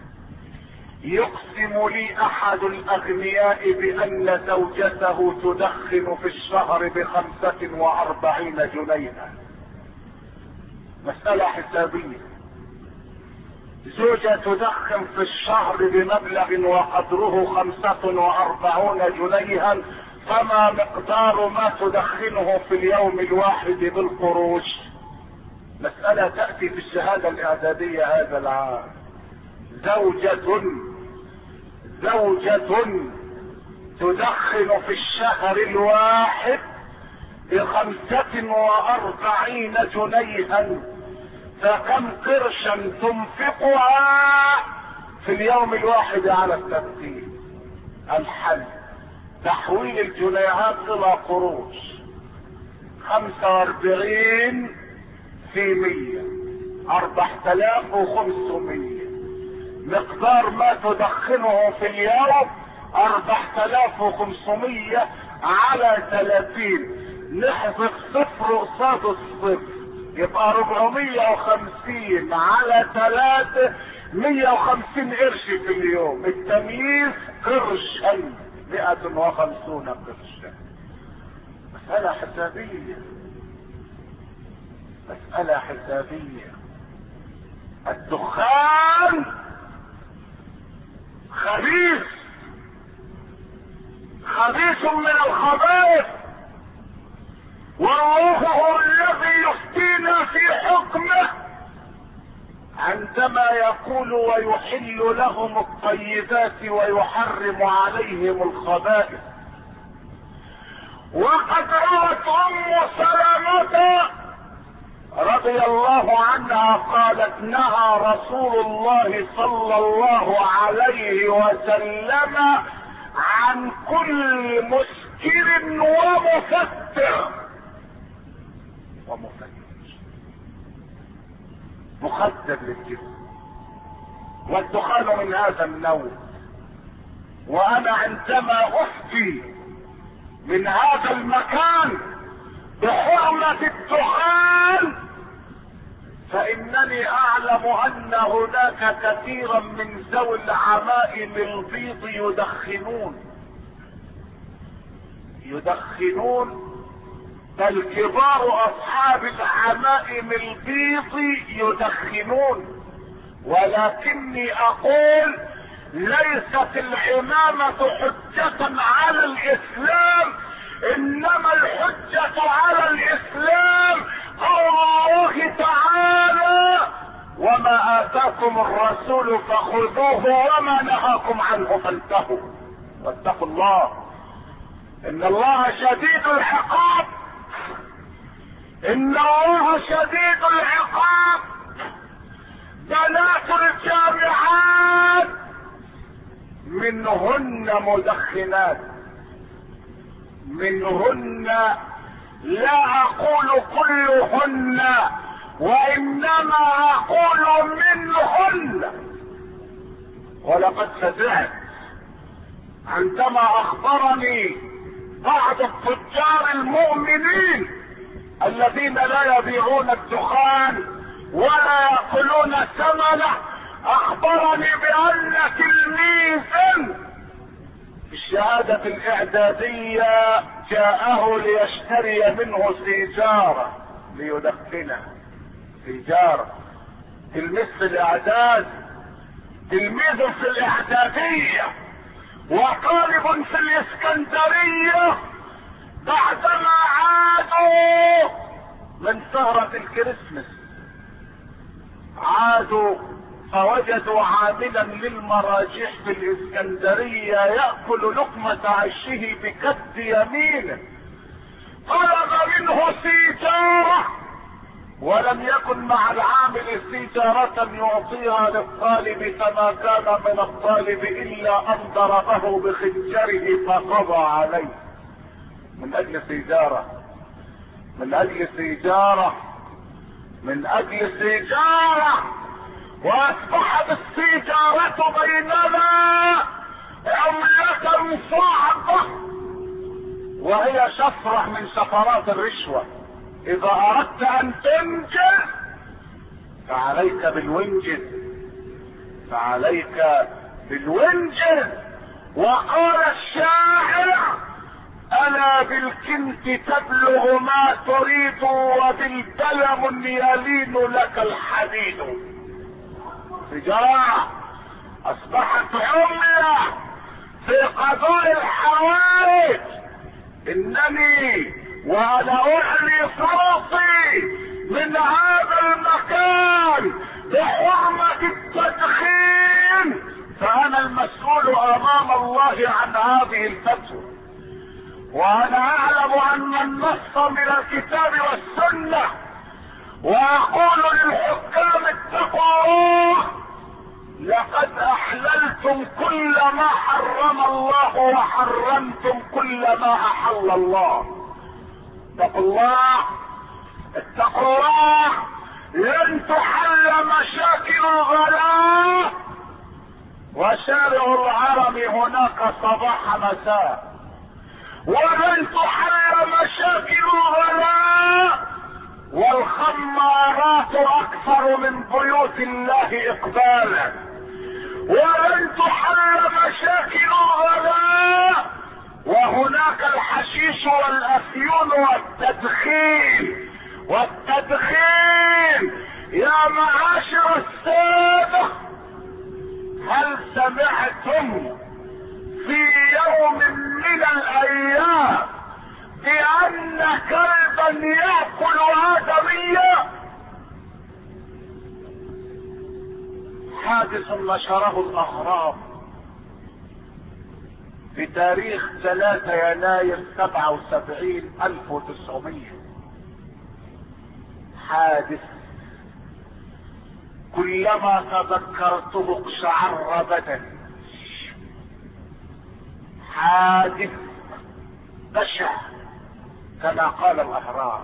يقسم لي احد الاغنياء بان زوجته تدخن في الشهر بخمسة واربعين جنيها. مسألة حسابية، زوجة تدخن في الشهر بمبلغ وقدره خمسة واربعون جنيها، فما مقدار ما تدخنه في اليوم الواحد بالقروش؟ مسألة تأتي في الشهادة الاعدادية هذا العام. زوجة زوجة تدخن في الشهر الواحد بخمسة واربعين جنيها، فكم قرشا تنفقها في اليوم الواحد على الترتيب؟ الحل تحويل الجنيهات الى قروش. خمسة واربعين في مية، اربعة الاف وخمسمية، مقدار ما تدخنه في اليوم اربعة الاف وخمسمية على ثلاثين، نحذف صفر قصاد الصفر يبقى اربعمية وخمسين على ثلاثة، مية وخمسين قرش في اليوم. التمييز قرشا، مئة وخمسون قرشا. مسألة حسابية، مسألة حسابية. الدخان خبيث، خبيث من الخبائث، والله هو الذي يفتينا في حكمه عندما يقول ويحل لهم الطيبات ويحرم عليهم الخبائث. وقد روت ام سلمة رضي الله عنها قالت نهى رسول الله صلى الله عليه وسلم عن كل مسكر ومفتر. ومفتر مخدر للجسم، والدخان من هذا النوع. وانا عندما افتي من هذا المكان بحرمة الدخان فانني اعلم ان هناك كثيرا من ذوي العمائم البيض يدخنون يدخنون بل كبار اصحاب العمائم البيض يدخنون. ولكني اقول ليست العمامة حجة على الاسلام، انما الحجة على الاسلام قول الله تعالى وما اتاكم الرسول فخذوه وما نهاكم عنه فانتهوا واتقوا الله ان الله شديد العقاب، ان الله شديد العقاب. بنات الجامعات منهن مدخنات، منهن، لا اقول كلهن وانما اقول منهن. ولقد فزعت عندما اخبرني بعض التجار المؤمنين الذين لا يبيعون الدخان ولا يأكلون ثمنه، اخبرني بان تلميذا في الشهادة الاعدادية جاءه ليشتري منه سيجارة ليدخنها. سيجارة، تلميذ في الاعداد، تلميذ في الاعدادية وطالب في الاسكندرية، بعدما عادوا من سهرة الكريسماس عادوا فوجدوا عاملا للمراجيح في الاسكندرية يأكل لقمة عشه بكد يمينه، طلب منه سيجارة ولم يكن مع العامل سيجارة يعطيها للطالب، فما كان من الطالب الا ان ضربه بخنجره فقضى عليه من اجل سيجارة، من اجل سيجارة، من اجل سيجارة. واصبحت السيجارة بيننا عملة صعبة، وهي شفرة من شفرات الرشوة. اذا اردت ان تنجز فعليك بالونجز، فعليك بالونجز. وقال الشاعر الا بالكنت تبلغ ما تريد وبالبلم يلين لك الحديد. تجارة اصبحت عملة في قضاء الحوائج. انني وانا اعلي صوتي من هذا المكان بحرمة التدخين فانا المسؤول امام الله عن هذه الفتوى، وانا اعلم ان النص من الكتاب والسنة، واقول للحكام اتقوا الله، لقد احللتم كل ما حرم الله وحرمتم كل ما احل الله. اتقوا الله اتقوا الله، لن تحل مشاكل الغلاء وشارع العرم هناك صباح مساء، ولن تحل مشاكل الغلاء والخمارات اكثر من بيوت الله اقبالا، ولن تحل مشاكل الغلاء وهناك الحشيش والافيون والتدخين والتدخين. يا معاشر السادة، هل سمعتم في يوم من الايام بان كلبا يأكل آدميا؟ حادث نشره الاهرام في تاريخ ثلاثة يناير سبعة وسبعين الف وتسعمية. حادث كلما تذكرته اقشعر بدني. حادث بشع كما قال الاهرام.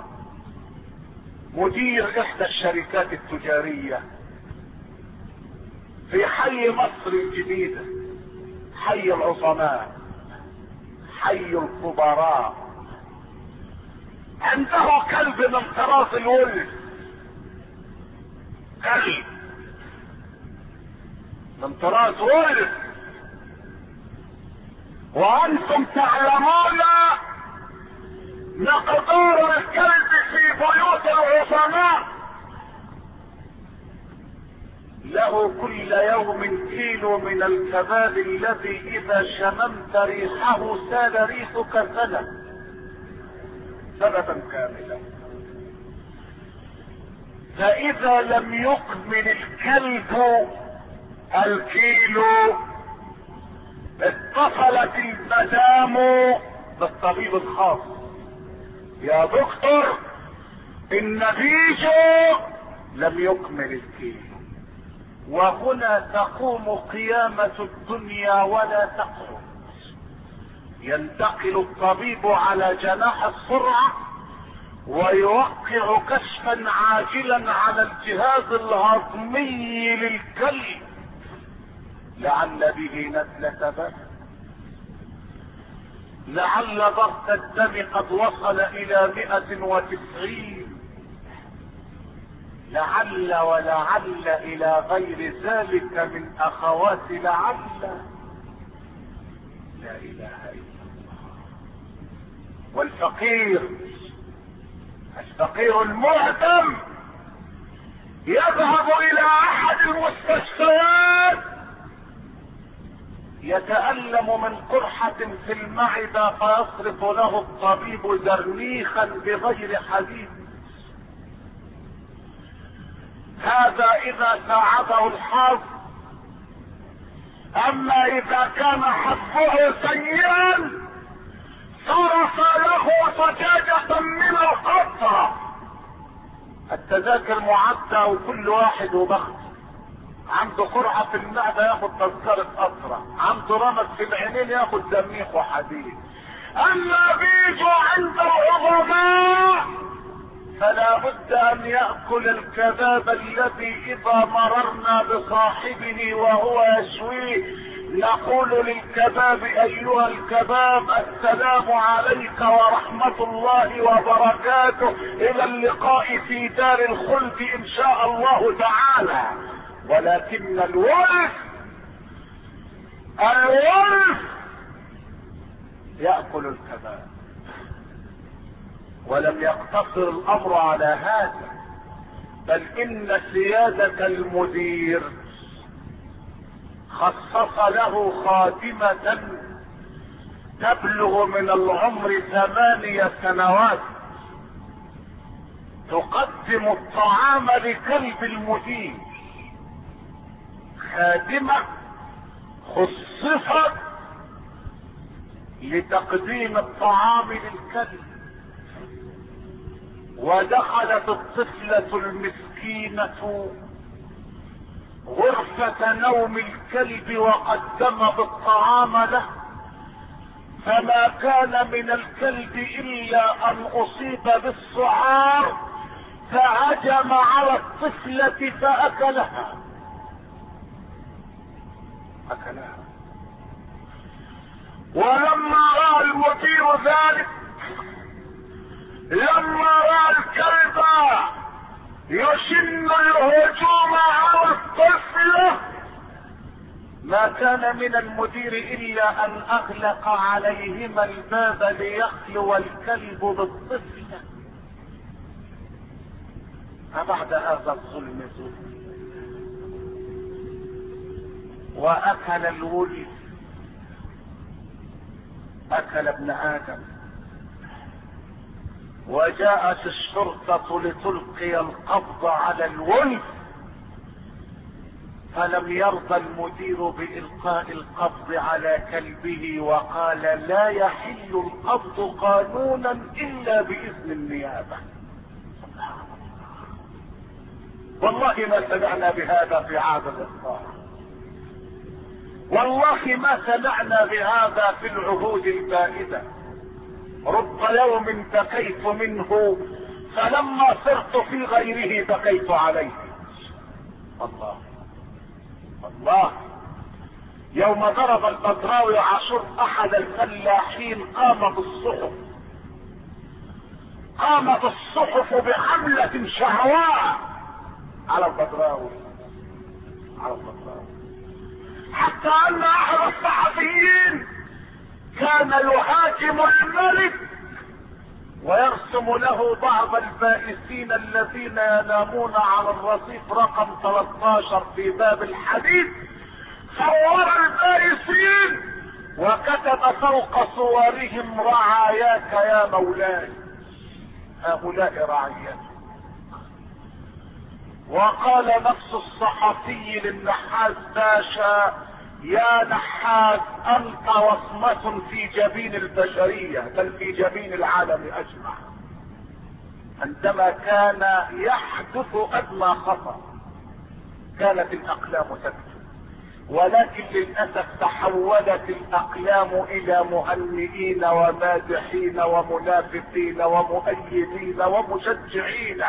مدير احدى الشركات التجارية في حي مصر الجديدة، حي العظماء، حي الكبراء، عنده كلب من طراز الولد، كلب من طراز ولد، وانتم تعلمون مقدار الكلب في بيوت العظماء، له كل يوم كيلو من الكباب الذي اذا شممت ريحه سال ريحك سنة سنة كاملة. فاذا لم يكمل الكلب الكيلو اتصلت المدام بالطبيب الخاص: يا دكتور، النتيجة لم يكمل الكيلو. وهنا تقوم قيامة الدنيا ولا تقوم. ينتقل الطبيب على جناح السرعة ويوقع كشفا عاجلا على الجهاز الهضمي للكلب لعل به نزلة دم، لعل ضغط الدم قد وصل الى مئة وتسعين، لعل ولعل الى غير ذلك من اخوات لعل. لا اله الا الله. والفقير الفقير المعدم يذهب الى احد المستشفيات يتألم من قرحة في المعدة فيصرف له الطبيب درنيخا بغير حديد. هذا اذا ساعده الحظ. اما اذا كان حظه سيئا صرف له زجاجة من القطرة. التذاكر معدة وكل واحد وبخت. عنده قرحة في المعدة ياخد تذكرة قطرة، عنده رمد في العينين ياخد دميخ وحديد. اما بيجوا عند العظماء فلا بد ان يأكل الكباب الذي اذا مررنا بصاحبه وهو يشويه نقول للكباب: ايها الكباب، السلام عليك ورحمة الله وبركاته، الى اللقاء في دار الخلد ان شاء الله تعالى. ولكن الولف الولف يأكل الكباب. ولم يقتصر الامر على هذا، بل ان سيادة المدير خصص له خادمة تبلغ من العمر ثمانية سنوات تقدم الطعام لكلب المدير. خادمة خصصت لتقديم الطعام للكلب، ودخلت الطفلة المسكينة غرفة نوم الكلب وقدمت الطعام له، فما كان من الكلب الا ان اصيب بالسعار فهجم على الطفلة فاكلها اكلها ولما رأى المدير ذلك، لما رأى الكلب يشن الهجوم على الطفلة، ما كان من المدير الا ان اغلق عليهما الباب ليخلو الكلب بالطفلة. فبعد هذا الظلم ظلم، واكل الولد، اكل ابن ادم. وجاءت الشرطة لتلقي القبض على الولد، فلم يرضى المدير بإلقاء القبض على كلبه، وقال لا يحل القبض قانونا إلا بإذن النيابة. والله ما سمعنا بهذا في عهد الإصلاح، والله ما سمعنا بهذا في العهود البائدة. رب يوم بكيت منه فلما صرت في غيره بكيت عليه. الله الله. يوم ضرب البدراوي عاشور احد الفلاحين قامت الصحف قامت الصحف بحملة شهواء على البدراوي على البدراوي حتى ان احد الصحفيين كان يهاجم الملك ويرسم له بعض البائسين الذين ينامون على الرصيف رقم ثلاثة عشر في باب الحديد. صور البائسين وكتب فوق صورهم رعاياك يا مولاي، هؤلاء رعياك. وقال نفس الصحفي للنحاس باشا يا نحاس انت وصمة في جبين البشرية بل في جبين العالم اجمع. عندما كان يحدث ادنى خطأ كانت الاقلام تكتب، ولكن للاسف تحولت الاقلام الى مهنئين ومادحين ومنافقين ومؤيدين ومشجعين.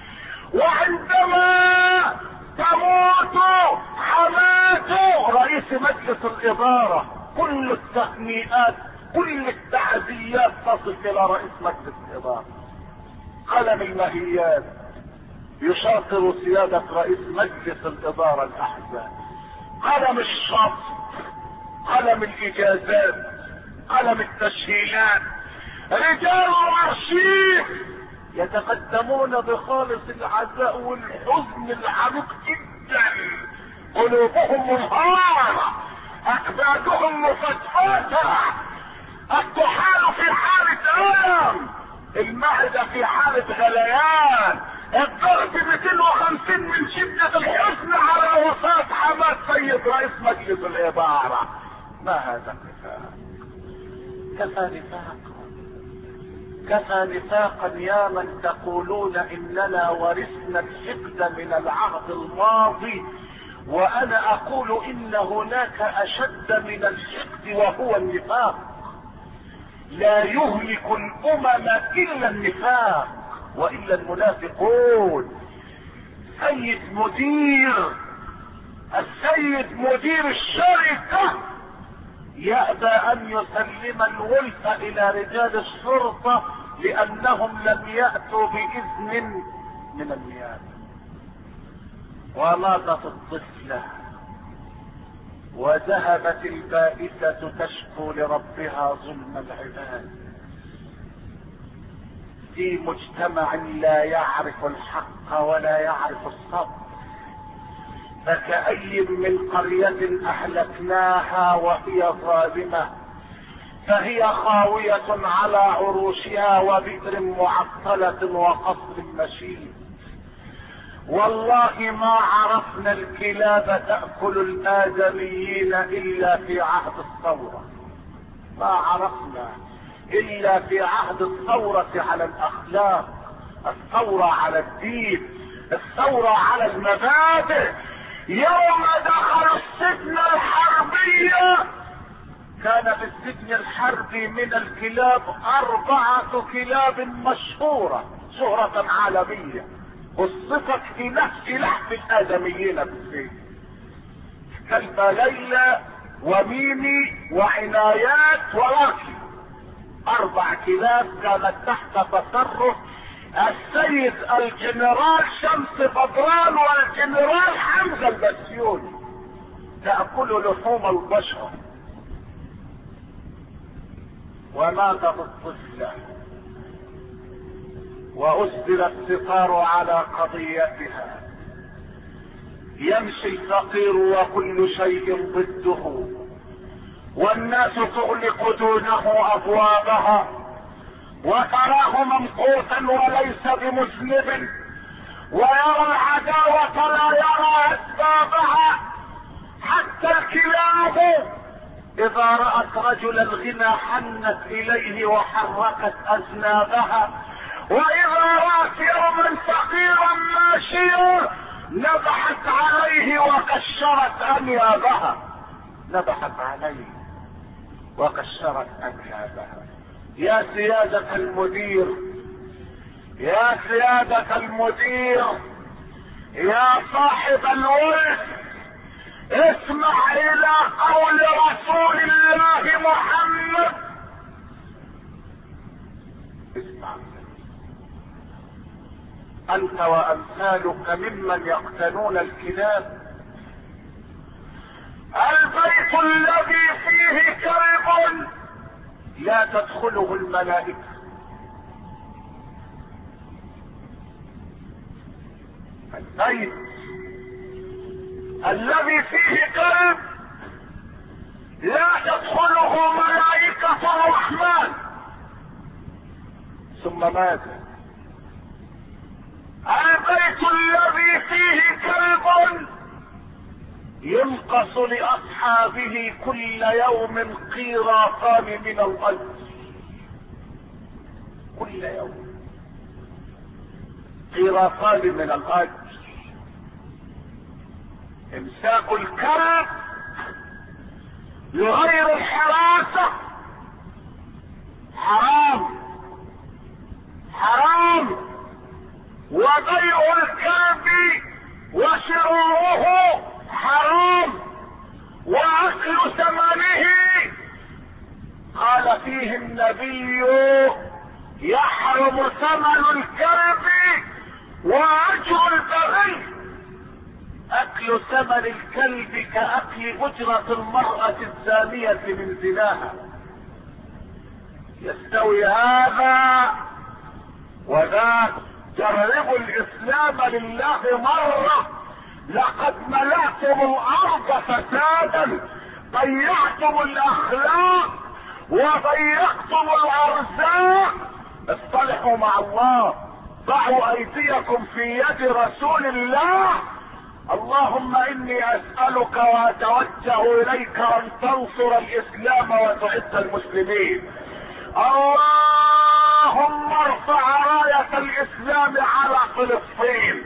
وعندما تموت حماته رئيس مجلس الادارة كل التهنئات كل التعزيات تصل الى رئيس مجلس الادارة. قلم المهيات يشاطر سيادة رئيس مجلس الادارة الاحزاب، قلم الشط، قلم الاجازات، قلم التسهيلات، رجال الارشيف يتقدمون بخالص العزاء والحزن العميق جدا، قلوبهم منهارة، اكبادهم مفتحة، الطحال في حالة الم، المعدة في حالة غليان، الضغط مئتين وخمسين من شدة الحزن على وفاة حماد سيد رئيس مجلس الادارة. ما هذا كفاء كفى نفاقا كفى نفاقا يا من تقولون اننا ورثنا الحقد من العهد الماضي، وانا اقول ان هناك اشد من الحقد وهو النفاق. لا يهلك الامم الا النفاق والا المنافقون. سيد مدير السيد مدير الشركة يأبى ان يسلم الولف الى رجال الشرطة لانهم لم يأتوا باذن من النيابة. وماتت الطفلة وذهبت البائسة تشكو لربها ظلم العباد في مجتمع لا يعرف الحق ولا يعرف الصبر. فكأي من قرية اهلكناها وهي ظالمة فهي خاوية على عروشها وبئر معطلة وقصر مشيد. والله ما عرفنا الكلاب تأكل الآدميين إلا في عهد الثورة. ما عرفنا الا في عهد الثورة على الاخلاق، الثورة على الدين، الثورة على المبادئ. يوم دخلوا السجن الحربية كان في السجن الحربي من الكلاب اربعة كلاب مشهورة شهرة عالمية وصفت في نفس لحم الادميين بالسجن، كلبة ليلى وميمي وعنايات وراكي، اربع كلاب كانت تحت تصرف السيد الجنرال شمس بدران والجنرال حمزة البسيوني، تأكل لحوم البشر. وماتت الطفلة وأسدل الستار على قضيتها، يمشي الفقير وكل شيء ضده، والناس تغلق دونه أبوابها، وتراه ممقوتا وليس بمذنب، ويرى العداوة لا يرى أسبابها، حتى الكلاب إذا رأت رجل الغنى حنت إليه وحركت أذنابها، وإذا رأت يوما فقيرا ماشيا نبحت عليه وكشرت أنيابها، نبحت عليه وكشرت أنيابها. يا سيادة المدير، يا سيادة المدير، يا صاحب الولد، اسمع الى قول رسول الله محمد، اسمع انت وامثالك ممن يقتنون الكلاب. البيت الذي فيه كلب لا تدخله الملائكة، البيت الذي فيه كلب لا تدخله ملائكة الرحمن. ثم ماذا؟ البيت الذي فيه كلب ينقص لأصحابه كل يوم قيراطان من الأجر، كل يوم قيراطان من الأجر. امساك الكلب لغير الحراسة حرام حرام، وبيع الكلب وشراؤه حرام، واكل ثمنه قال فيه النبي يحرم ثمن الكلب واجر البغي. اكل ثمن الكلب كاكل اجرة المرأة الزانية من زناها. يستوي هذا وذاك. جربوا الاسلام لله مرة، لقد ملأتم الارض فسادا، ضيعتم الاخلاق وضيقتم الارزاق. اصطلحوا مع الله، ضعوا ايديكم في يد رسول الله. اللهم اني اسألك واتوجه اليك ان تنصر الاسلام وتعز المسلمين. اللهم ارفع راية الاسلام على فلسطين.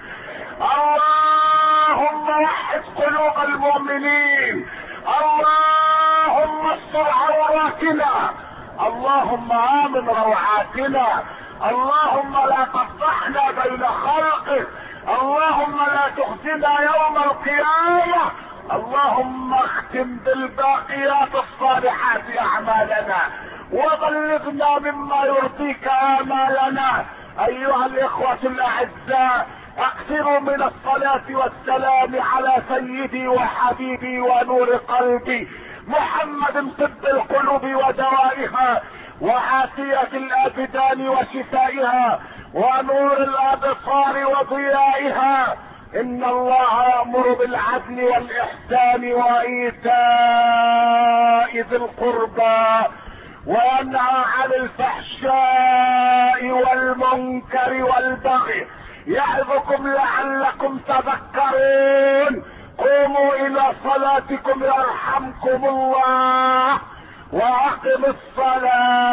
اللهم وحد قلوب المؤمنين. اللهم استر عوراتنا. اللهم امن روعاتنا. اللهم لا تفضحنا بين خلقك. اللهم لا تخزنا يوم القيامة. اللهم اختم بالباقيات الصالحات اعمالنا وبلغنا مما يرضيك آمالنا. ايها الاخوة الاعزاء، اكثروا من الصلاة والسلام على سيدي وحبيبي ونور قلبي محمد، طب القلوب ودوائها وعافية الابدان وشفائها ونور الابصار وضيائها. ان الله يأمر بالعدل والاحسان وايتاء ذي القربى وينهى عن الفحشاء والمنكر والبغي يعظكم لعلكم تذكرون. قوموا الى صلاتكم يرحمكم الله. واقم الصلاة.